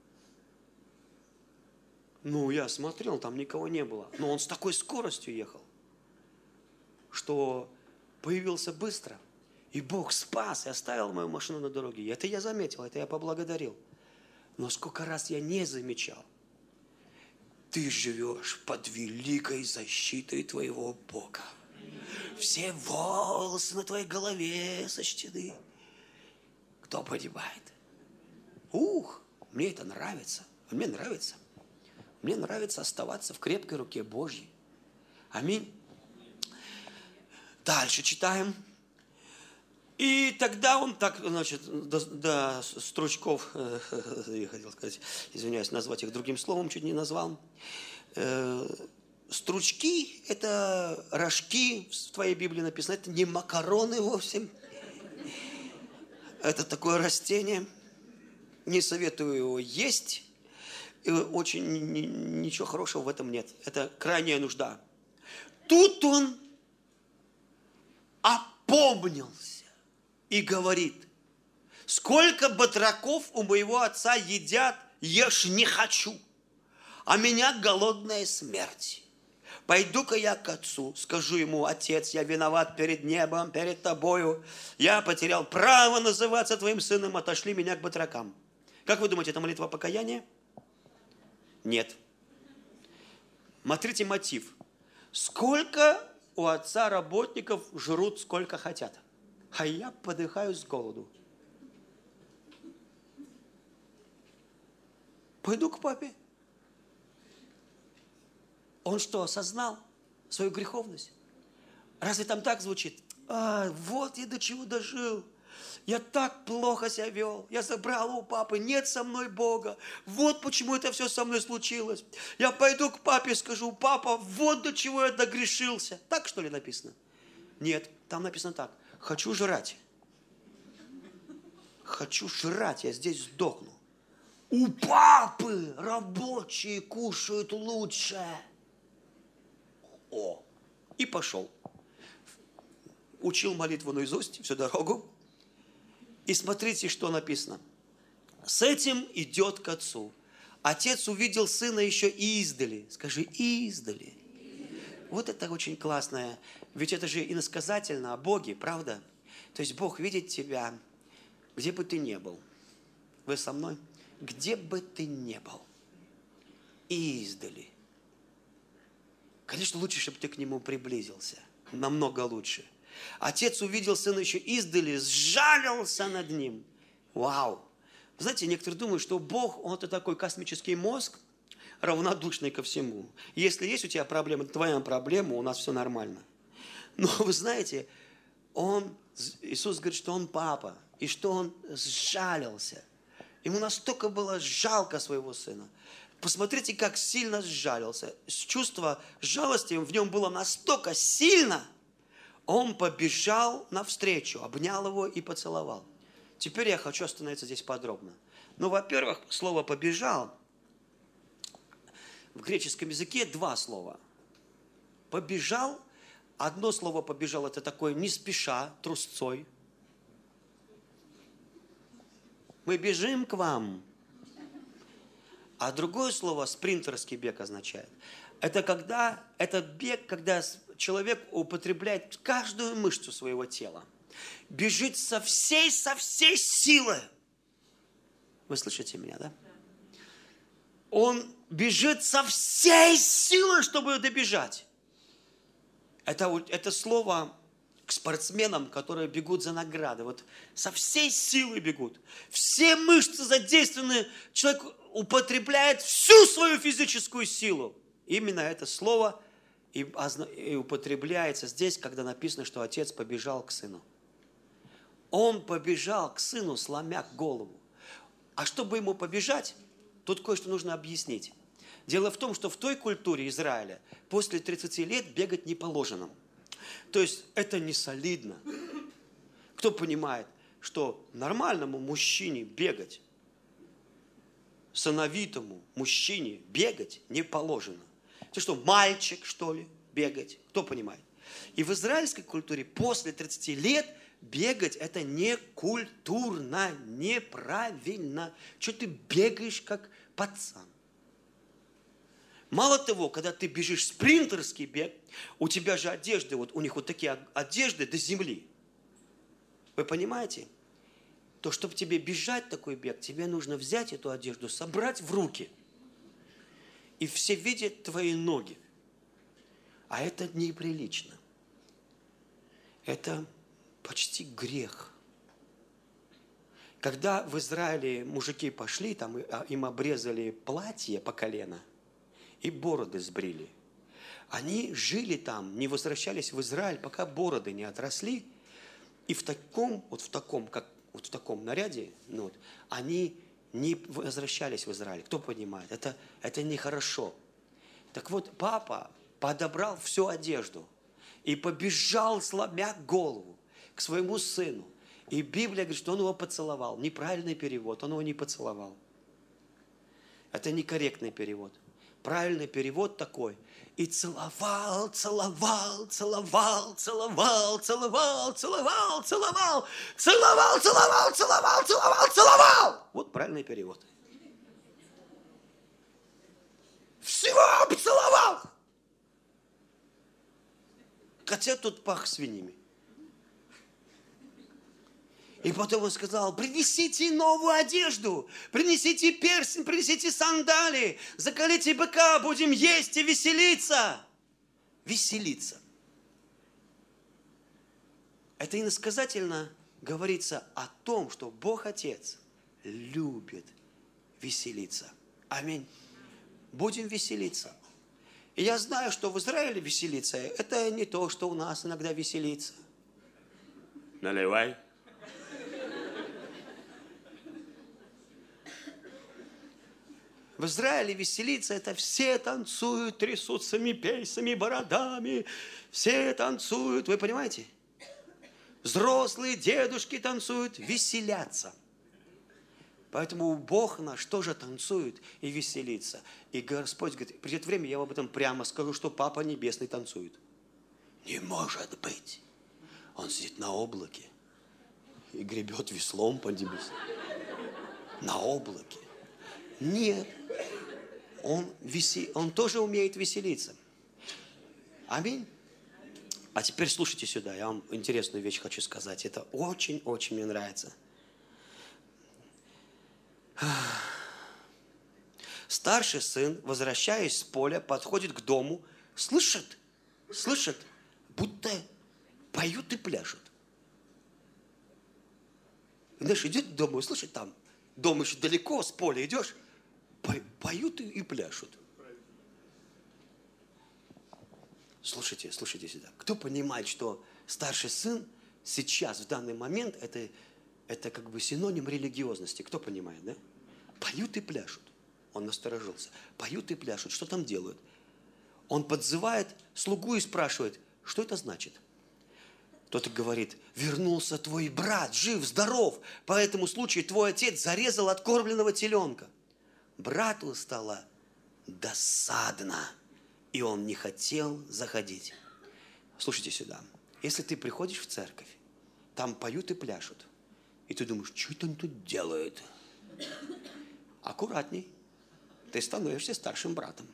Я смотрел, там никого не было. Но он с такой скоростью ехал, что появился быстро. И Бог спас и оставил мою машину на дороге. Это я заметил, это я поблагодарил. Но сколько раз я не замечал. Ты живешь под великой защитой твоего Бога. Все волосы на твоей голове сочтены. Кто понимает? Мне это нравится. Мне нравится. Мне нравится оставаться в крепкой руке Божьей. Аминь. Дальше читаем. И тогда он так, до стручков, я хотел сказать, извиняюсь, назвать их другим словом, чуть не назвал. Стручки – это рожки, в твоей Библии написано, это не макароны вовсе. Это такое растение. Не советую его есть. Очень ничего хорошего в этом нет. Это крайняя нужда. Тут он опомнился и говорит, сколько батраков у моего отца едят, ешь не хочу, а меня голодная смерть. Пойду-ка я к отцу, скажу ему, отец, я виноват перед небом, перед тобою, я потерял право называться твоим сыном, отошли меня к батракам. Как вы думаете, это молитва покаяния? Нет. Смотрите мотив. Сколько у отца работников жрут сколько хотят, а я подыхаю с голоду. Пойду к папе. Он что, осознал свою греховность? Разве там так звучит? Вот я до чего дожил. Я так плохо себя вел. Я забрал у папы. Нет со мной Бога. Вот почему это все со мной случилось. Я пойду к папе и скажу: папа, вот до чего я догрешился. Так, что ли, написано? Нет, там написано так. Хочу жрать. Хочу жрать, я здесь сдохну. У папы рабочие кушают лучше. И пошел. Учил молитву наизусть всю дорогу. И смотрите, что написано. С этим идет к отцу. Отец увидел сына еще издали. Скажи, издали. Вот это очень классное. Ведь это же иносказательно о Боге, правда? То есть Бог видит тебя, где бы ты ни был. Вы со мной? Где бы ты ни был. Издали. Конечно, лучше, чтобы ты к нему приблизился. Намного лучше. Отец увидел сына еще издали, сжалился над ним. Вау! Знаете, некоторые думают, что Бог, он это такой космический мозг, равнодушный ко всему. Если есть у тебя проблема, это твоя проблема, у нас все нормально. Но вы знаете, Иисус говорит, что он папа, и что он сжалился. Ему настолько было жалко своего сына. Посмотрите, как сильно сжалился. Чувство жалости в нем было настолько сильно, он побежал навстречу, обнял его и поцеловал. Теперь я хочу остановиться здесь подробно. Ну, во-первых, слово «побежал» в греческом языке два слова. Побежал, одно слово «побежал» это такое не спеша, трусцой. Мы бежим к вам. А другое слово спринтерский бег означает. Это бег, когда человек употребляет каждую мышцу своего тела. Бежит со всей силы. Вы слышите меня, да? Он бежит со всей силы, чтобы добежать. Это слово к спортсменам, которые бегут за награды. Вот со всей силы бегут. Все мышцы задействованы. Человек употребляет всю свою физическую силу. Именно это слово и употребляется здесь, когда написано, что отец побежал к сыну. Он побежал к сыну, сломя голову. А чтобы ему побежать, тут кое-что нужно объяснить. Дело в том, что в той культуре Израиля после 30 лет бегать не положено. То есть это не солидно. Кто понимает, что нормальному мужчине бегать, сыновитому мужчине бегать не положено. Это что, мальчик, что ли, бегать? Кто понимает? И в израильской культуре после 30 лет бегать это не культурно, неправильно. Что ты бегаешь как пацан? Мало того, когда ты бежишь спринтерский бег, у тебя же одежды, вот у них вот такие одежды до земли. Вы понимаете? То, чтобы тебе бежать такой бег, тебе нужно взять эту одежду, собрать в руки. И все видят твои ноги. А это неприлично. Это почти грех. Когда в Израиле мужики пошли, там им обрезали платье по колено и бороды сбрили. Они жили там, не возвращались в Израиль, пока бороды не отросли. И в таком наряде, они не возвращались в Израиль. Кто понимает? Это нехорошо. Так вот, папа подобрал всю одежду и побежал, сломя голову, к своему сыну. И Библия говорит, что он его поцеловал. Неправильный перевод, он его не поцеловал. Это некорректный перевод. Правильный перевод такой. И целовал, целовал, целовал, целовал, целовал, целовал, целовал, целовал, целовал, целовал, целовал, целовал. Вот правильный перевод. Всего обцеловал. Хотя тут пах свиньями. И потом он сказал, принесите новую одежду, принесите перстень, принесите сандали, закалите быка, будем есть и веселиться. Веселиться. Это иносказательно говорится о том, что Бог Отец любит веселиться. Аминь. Будем веселиться. И я знаю, что в Израиле веселиться, это не то, что у нас иногда веселиться. Наливай. В Израиле веселиться, это все танцуют, трясутся пейсами, бородами, все танцуют, вы понимаете? Взрослые, дедушки танцуют, веселятся. Поэтому Бог наш тоже танцует и веселится. И Господь говорит, придет время, я об этом прямо скажу, что Папа Небесный танцует. Не может быть. Он сидит на облаке и гребет веслом по небесам. На облаке. Нет. Он тоже умеет веселиться. Аминь. А теперь слушайте сюда, я вам интересную вещь хочу сказать. Это очень-очень мне нравится. Старший сын, возвращаясь с поля, подходит к дому, слышит, будто поют и пляшут. Знаешь, идет к дому и слышит там, дом еще далеко, с поля идешь, поют и пляшут. Слушайте сюда. Кто понимает, что старший сын сейчас, в данный момент, это как бы синоним религиозности? Кто понимает, да? Поют и пляшут. Он насторожился. Поют и пляшут. Что там делают? Он подзывает слугу и спрашивает, что это значит? Тот говорит, вернулся твой брат, жив, здоров. По этому случаю твой отец зарезал откормленного теленка. Брату стало досадно, и он не хотел заходить. Слушайте сюда. Если ты приходишь в церковь, там поют и пляшут, и ты думаешь, что это они тут делают? Аккуратней. Ты становишься старшим братом.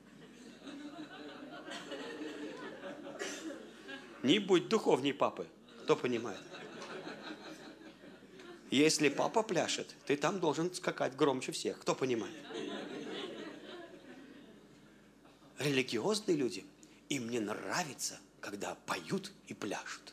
Не будь духовней папы. Кто понимает? Если папа пляшет, ты там должен скакать громче всех. Кто понимает? Религиозные люди, им не нравится, когда поют и пляшут.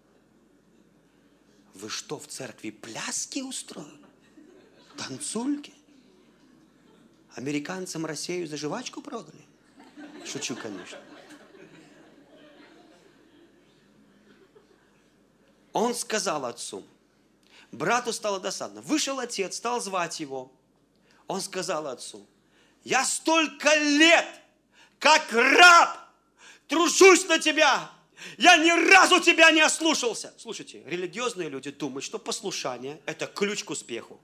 Вы что, в церкви пляски устроили? Танцульки? Американцам Россию за жвачку продали? Шучу, конечно. Он сказал отцу, брату стало досадно. Вышел отец, стал звать его. Он сказал отцу, я столько лет, как раб, тружусь на тебя. Я ни разу тебя не ослушался. Слушайте, религиозные люди думают, что послушание – это ключ к успеху.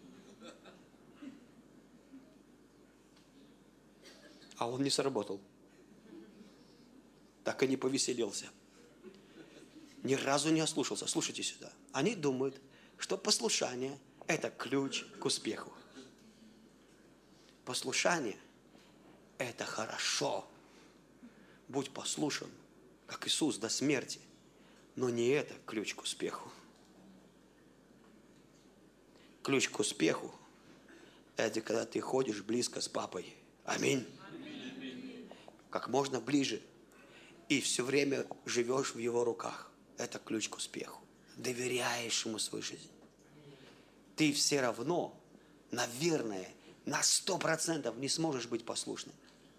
А он не сработал. Так и не повеселился. Ни разу не ослушался. Слушайте сюда. Они думают, что послушание – это ключ к успеху. Послушание – это хорошо. Будь послушен, как Иисус до смерти. Но не это ключ к успеху. Ключ к успеху – это когда ты ходишь близко с папой. Аминь. Как можно ближе. И все время живешь в его руках. Это ключ к успеху. Доверяешь ему свою жизнь. Ты все равно, наверное, на 100% не сможешь быть послушным.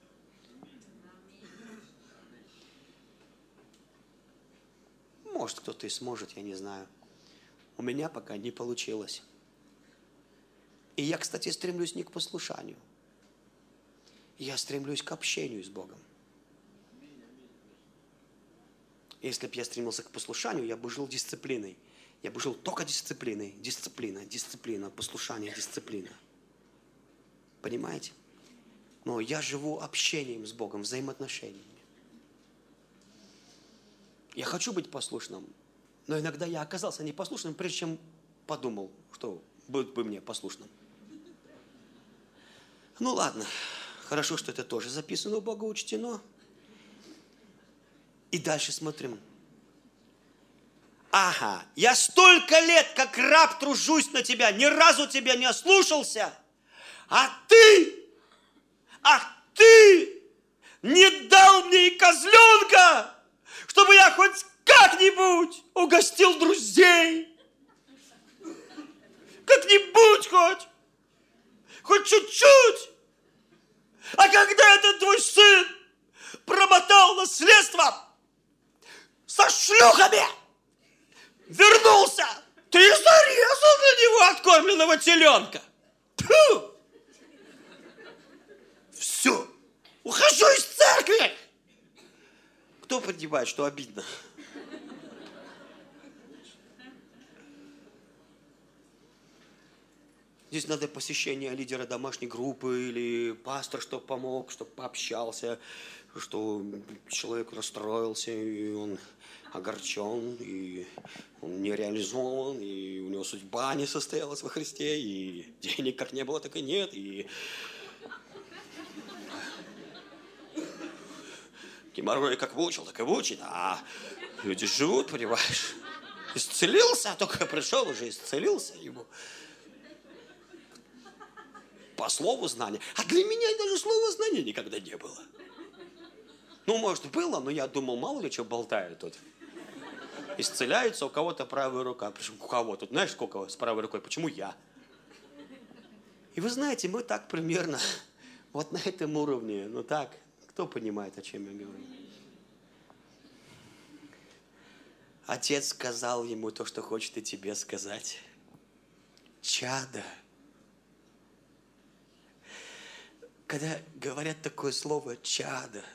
Может, кто-то и сможет, я не знаю. У меня пока не получилось. И я, кстати, стремлюсь не к послушанию. Я стремлюсь к общению с Богом. Если бы я стремился к послушанию, я бы жил дисциплиной. Я бы жил только дисциплиной. Дисциплина, послушание, дисциплина. Понимаете? Но я живу общением с Богом, взаимоотношениями. Я хочу быть послушным, но иногда я оказался непослушным, прежде чем подумал, что будет бы мне послушным. Ну ладно, хорошо, что это тоже записано у Бога, учтено. И дальше смотрим. Ага, я столько лет, как раб, тружусь на тебя, ни разу тебя не ослушался, а ты не дал мне и козленка, чтобы я хоть как-нибудь как-нибудь угостил друзей. Как-нибудь хоть чуть-чуть. А когда этот твой сын промотал наследство со шлюхами, вернулся, ты зарезал для него откормленного теленка. Тьфу! Все, ухожу из церкви. Кто понимает, что обидно? Здесь надо посещение лидера домашней группы или пастор, чтобы помог, чтобы пообщался, что человек расстроился, и он огорчен, и он не реализован, и у него судьба не состоялась во Христе, и денег как не было, так и нет, и геморрой как выучил, так и выучит, а люди живут, понимаешь. Исцелился, только пришел, уже исцелился ему. По слову знания. А для меня даже слова знания никогда не было. Ну, может, было, но я думал, мало ли что болтают тут. Исцеляется у кого-то правая рука. Причем у кого тут? Знаешь, сколько с правой рукой? Почему я? И вы знаете, мы так примерно вот на этом уровне. Ну так, кто понимает, о чем я говорю? Отец сказал ему то, что хочет и тебе сказать. Чадо. Когда говорят такое слово «чадо»,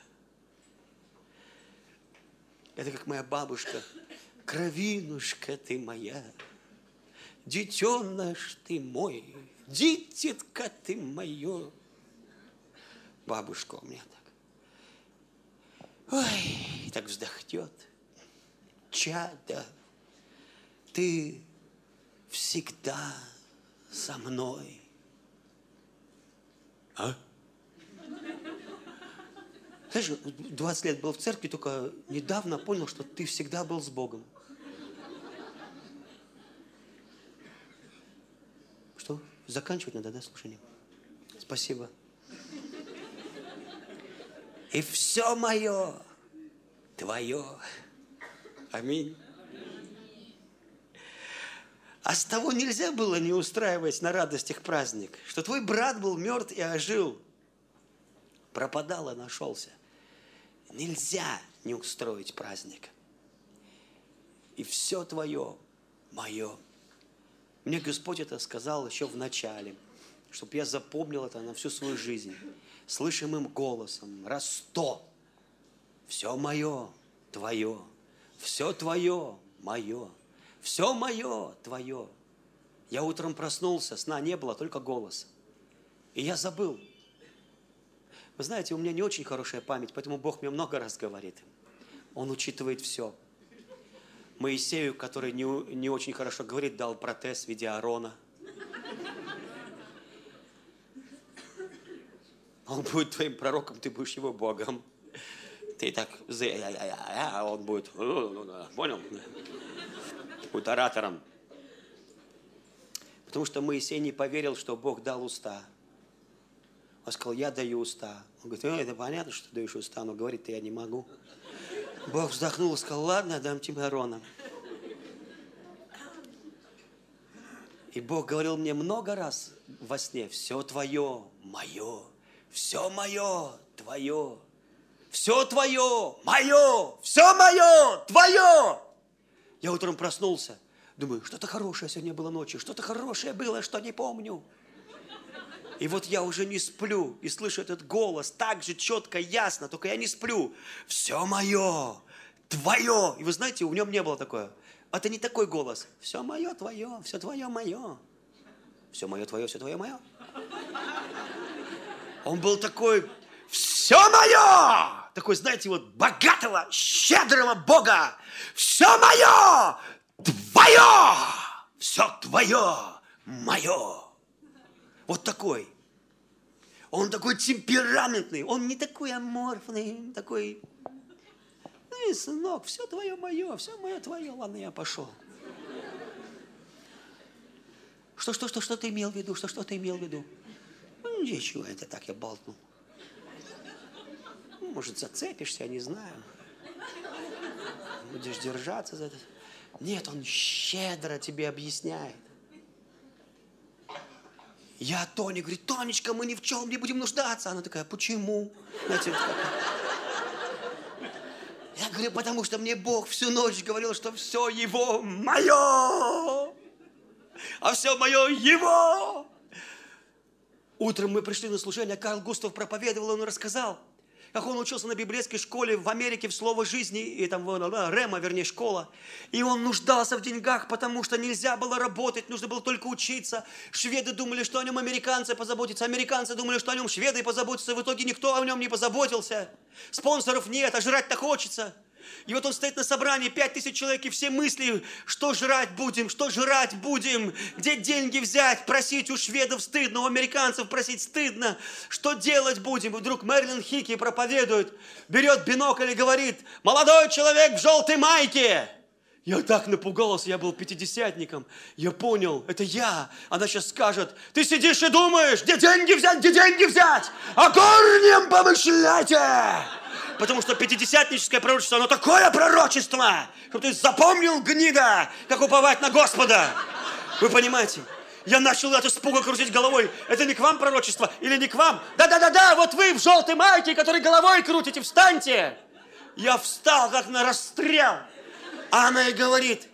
это как моя бабушка. Кровинушка ты моя, детеныш ты мой, дитятка ты мое. Бабушка у меня так. Ой, так вздохнет. Чадо, ты всегда со мной. А? Знаешь, 20 лет был в церкви, только недавно понял, что ты всегда был с Богом. Что? Заканчивать надо, да, слушание? Спасибо. И все мое твое. Аминь. А с того нельзя было не устраивать на радостях праздник, что твой брат был мертв и ожил, пропадал и нашелся. Нельзя не устроить праздник. И все твое, мое. Мне Господь это сказал еще в начале, чтобы я запомнил это на всю свою жизнь. Слышимым голосом, раз 100. Все мое, твое. Все твое, мое. Все мое, твое. Я утром проснулся, сна не было, только голос. И я забыл. Вы знаете, у меня не очень хорошая память, поэтому Бог мне много раз говорит. Он учитывает все. Моисею, который не очень хорошо говорит, дал протез в виде Аарона. Он будет твоим пророком, ты будешь его Богом. Ты так, а он будет, понял? Будет оратором. Потому что Моисей не поверил, что Бог дал уста. Он сказал, я даю уста. Он говорит, это понятно, что ты даешь уста, но говорить-то я не могу. Бог вздохнул и сказал, ладно, я дам тебе Аарона. И Бог говорил мне много раз во сне, все твое, мое, все мое, твое, все твое, мое, все мое, твое. Я утром проснулся, думаю, что-то хорошее сегодня было ночью, что-то хорошее было, что не помню. И вот я уже не сплю и слышу этот голос так же четко, ясно, только я не сплю. Все мое, твое. И вы знаете, в нем не было такое. Это не такой голос. Все мое, твое, все твое, мое. Все мое, твое, все твое, мое. Он был такой, все мое. Такой, знаете, вот богатого, щедрого Бога. Все мое, твое. Все твое, мое. Вот такой. Он такой темпераментный. Он не такой аморфный, такой... Ну и, сынок, все твое мое, все мое твое. Ладно, я пошел. Что ты имел в виду? Что ты имел в виду? Ну, ничего, это так я болтнул. Ну, может, зацепишься, я не знаю. Будешь держаться за это. Нет, Он щедро тебе объясняет. Я Тоне говорю: Тонечка, мы ни в чем не будем нуждаться. Она такая: почему? Знаете, вот я говорю: потому что мне Бог всю ночь говорил, что все Его мое, а все мое Его. Утром мы пришли на служение, Карл Густав проповедовал, он рассказал, как он учился на библейской школе в Америке в Слово жизни, и там Рема, вернее, школа. И он нуждался в деньгах, потому что нельзя было работать, нужно было только учиться. Шведы думали, что о нем американцы позаботятся, американцы думали, что о нем шведы позаботятся. В итоге никто о нем не позаботился. Спонсоров нет, а жрать-то хочется. И вот он стоит на собрании, 5000 человек, и все мысли: что жрать будем, где деньги взять, просить у шведов стыдно, у американцев просить стыдно, что делать будем. И вдруг Мерлин Хики проповедует, берет бинокль и говорит: молодой человек в желтой майке. Я так напугался, я был пятидесятником. Я понял, это я. Она сейчас скажет: ты сидишь и думаешь, где деньги взять? О горнем помышляйте! Потому что пятидесятническое пророчество, оно такое пророчество, что ты запомнил, гнида, как уповать на Господа. Вы понимаете? Я начал от испуга крутить головой. Это не к вам пророчество или не к вам? Да, вот вы в желтой майке, который головой крутите, встаньте. Я встал, как на расстрел. А она и говорит: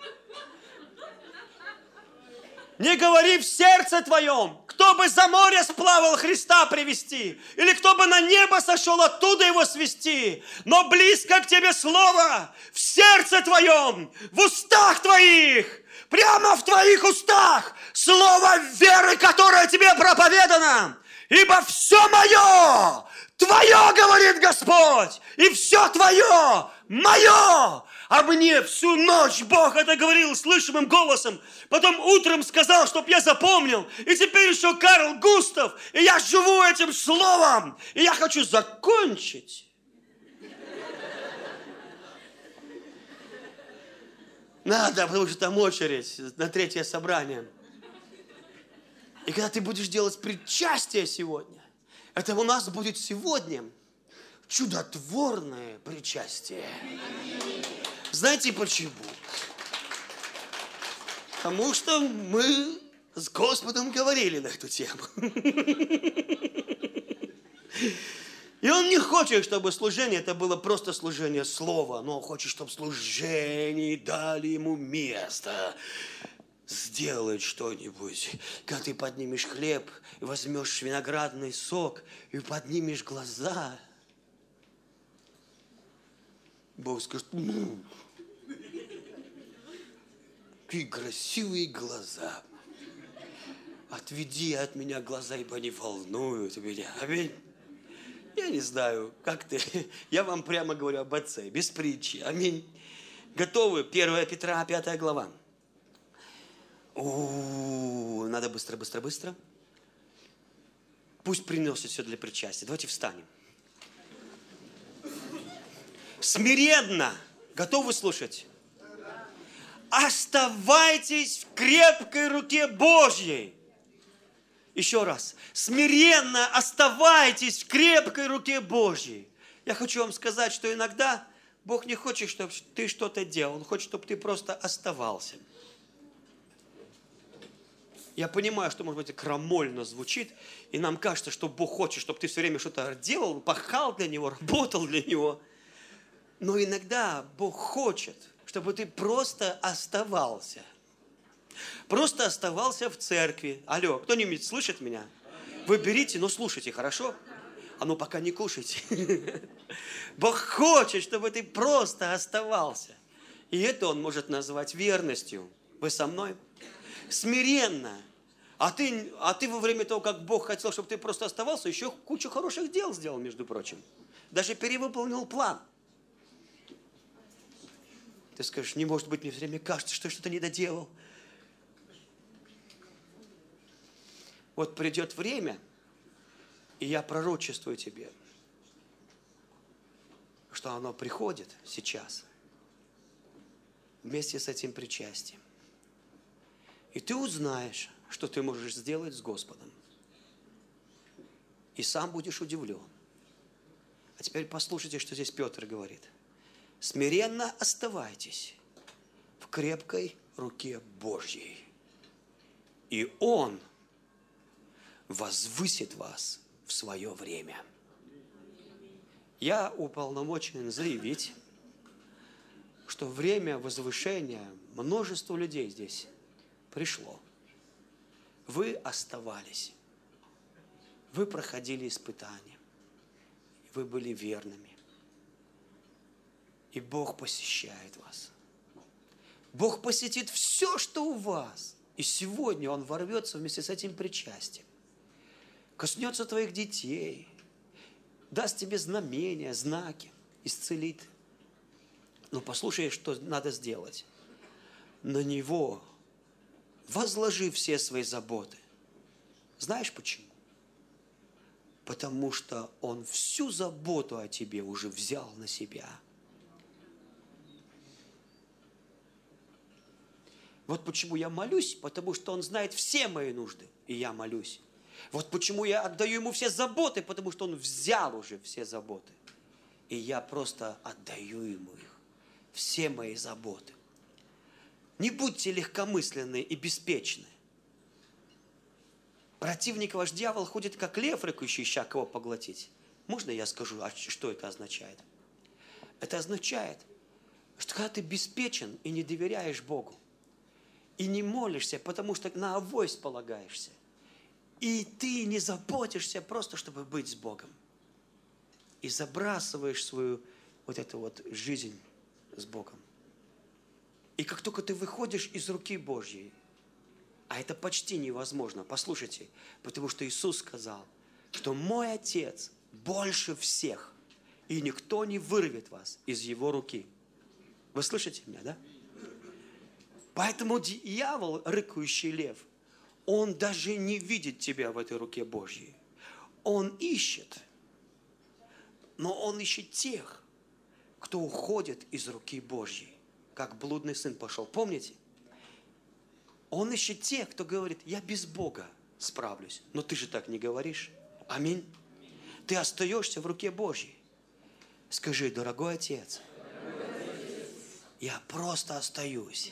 не говори в сердце твоем, кто бы за море сплавал, Христа привести, или кто бы на небо сошел, оттуда его свести, но близко к тебе слово, в сердце твоем, в устах твоих, прямо в твоих устах, слово веры, которое тебе проповедано, ибо все мое, твое, говорит Господь, и все твое, мое. А мне всю ночь Бог это говорил слышимым голосом. Потом утром сказал, чтоб я запомнил. И теперь еще Карл Густав. И я живу этим словом. И я хочу закончить. Надо, потому что там очередь на 3-е собрание. И когда ты будешь делать причастие сегодня, это у нас будет сегодня чудотворное причастие. Знаете почему? Потому что мы с Господом говорили на эту тему. И Он не хочет, чтобы служение это было просто служение слова, но Он хочет, чтобы в служении дали Ему место сделать что-нибудь. Когда ты поднимешь хлеб, возьмешь виноградный сок и поднимешь глаза, Бог скажет: какие красивые глаза. Отведи от меня глаза, ибо они волнуют меня. Аминь. Я не знаю, как ты. Я вам прямо говорю об Отце, без притчи. Аминь. Готовы? 1 Петра, 5 глава. Надо быстро. Пусть приносит все для причастия. Давайте встанем. Смиренно. Готовы слушать? Оставайтесь в крепкой руке Божьей. Еще раз. Смиренно оставайтесь в крепкой руке Божьей. Я хочу вам сказать, что иногда Бог не хочет, чтобы ты что-то делал. Он хочет, чтобы ты просто оставался. Я понимаю, что, может быть, крамольно звучит, и нам кажется, что Бог хочет, чтобы ты все время что-то делал, пахал для Него, работал для Него. Но иногда Бог хочет, чтобы ты просто оставался. Просто оставался в церкви. Алло, кто-нибудь слышит меня? Вы берите, но слушайте, хорошо? А ну пока не кушайте. Бог хочет, чтобы ты просто оставался. И это Он может назвать верностью. Вы со мной? Смиренно. А ты во время того, как Бог хотел, чтобы ты просто оставался, еще кучу хороших дел сделал, между прочим. Даже перевыполнил план. Ты скажешь: не может быть, мне все время кажется, что я что-то не доделал. Вот придет время, и я пророчествую тебе, что оно приходит сейчас, вместе с этим причастием. И ты узнаешь, что ты можешь сделать с Господом. И сам будешь удивлен. А теперь послушайте, что здесь Петр говорит. смиренно оставайтесь в крепкой руке Божьей, и Он возвысит вас в свое время. Я уполномочен заявить, что время возвышения множество людей здесь пришло. Вы оставались, вы проходили испытания, вы были верными. И Бог посещает вас. Бог посетит все, что у вас. И сегодня Он ворвется вместе с этим причастием. Коснется твоих детей, даст тебе знамения, знаки, исцелит. Но послушай, что надо сделать. На Него возложи все свои заботы. Знаешь почему? Потому что Он всю заботу о тебе уже взял на себя. Вот почему я молюсь, потому что Он знает все мои нужды, и я молюсь. Вот почему я отдаю Ему все заботы, потому что Он взял уже все заботы. И я просто отдаю Ему их, все мои заботы. Не будьте легкомысленны и беспечны. Противник ваш дьявол ходит, как лев, рыкающий, ища кого поглотить. Можно я скажу, что это означает? Это означает, что когда ты беспечен и не доверяешь Богу, и не молишься, потому что на авось полагаешься, и ты не заботишься просто, чтобы быть с Богом, и забрасываешь свою вот эту вот жизнь с Богом. И как только ты выходишь из руки Божьей, а это почти невозможно, послушайте, потому что Иисус сказал, что мой Отец больше всех, и никто не вырвет вас из Его руки. Вы слышите меня, да? Поэтому дьявол, рыкающий лев, он даже не видит тебя в этой руке Божьей. Он ищет, но он ищет тех, кто уходит из руки Божьей, как блудный сын пошел. Помните? Он ищет тех, кто говорит, я без Бога справлюсь. Но ты же так не говоришь. Аминь. Ты остаешься в руке Божьей. Скажи, дорогой Отец, я просто остаюсь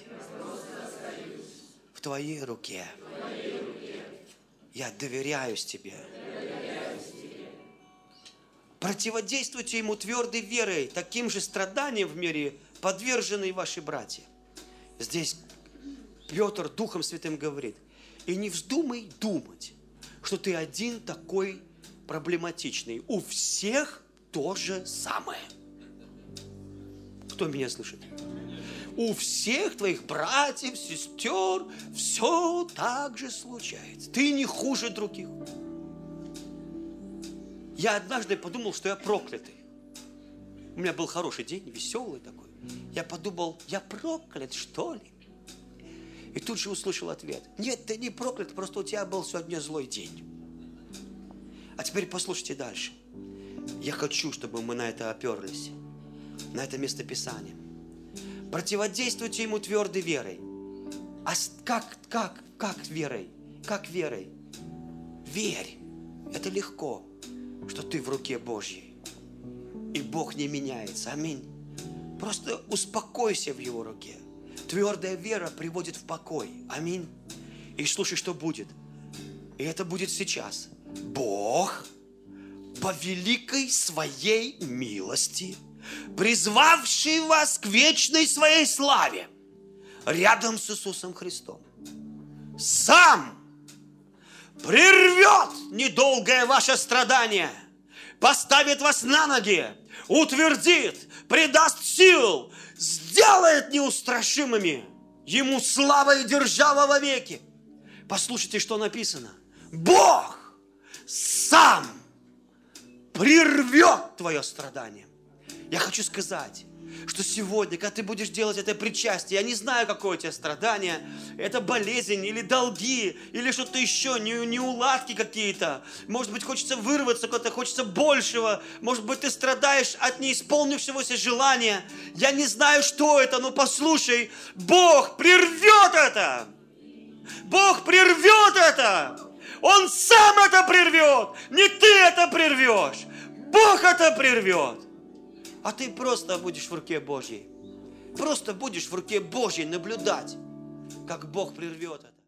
в Твоей руке. Я доверяюсь Тебе. Противодействуйте Ему твердой верой, таким же страданиям в мире подвержены и ваши братья. Здесь Петр Духом Святым говорит, и не вздумай думать, что ты один такой проблематичный. У всех то же самое. Кто меня слышит? У всех твоих братьев, сестер все так же случается. Ты не хуже других. Я однажды подумал, что я проклятый. У меня был хороший день, веселый такой. Я подумал, я проклят, что ли? И тут же услышал ответ. Нет, ты не проклят, просто у тебя был сегодня злой день. А теперь послушайте дальше. Я хочу, чтобы мы на это оперлись. На это место Писания. Противодействуйте Ему твердой верой. А как верой? Как верой? Верь. Это легко, что ты в руке Божьей. И Бог не меняется. Аминь. Просто успокойся в Его руке. Твердая вера приводит в покой. Аминь. И слушай, что будет. И это будет сейчас. Бог по великой своей милости, призвавший вас к вечной своей славе, рядом с Иисусом Христом, сам прервет недолгое ваше страдание, поставит вас на ноги, утвердит, придаст сил, сделает неустрашимыми. Ему слава и держава во веки. Послушайте, что написано. Бог сам прервет твое страдание. Я хочу сказать, что сегодня, когда ты будешь делать это причастие, я не знаю, какое у тебя страдание, это болезнь или долги, или что-то еще, неуладки какие-то. Может быть, хочется вырваться куда-то, хочется большего. Может быть, ты страдаешь от неисполнившегося желания. Я не знаю, что это, но послушай, Бог прервет это. Бог прервет это. Он сам это прервет. Не ты это прервешь. Бог это прервет. а ты просто будешь в руке Божьей. Просто будешь в руке Божьей наблюдать, как Бог прервет это.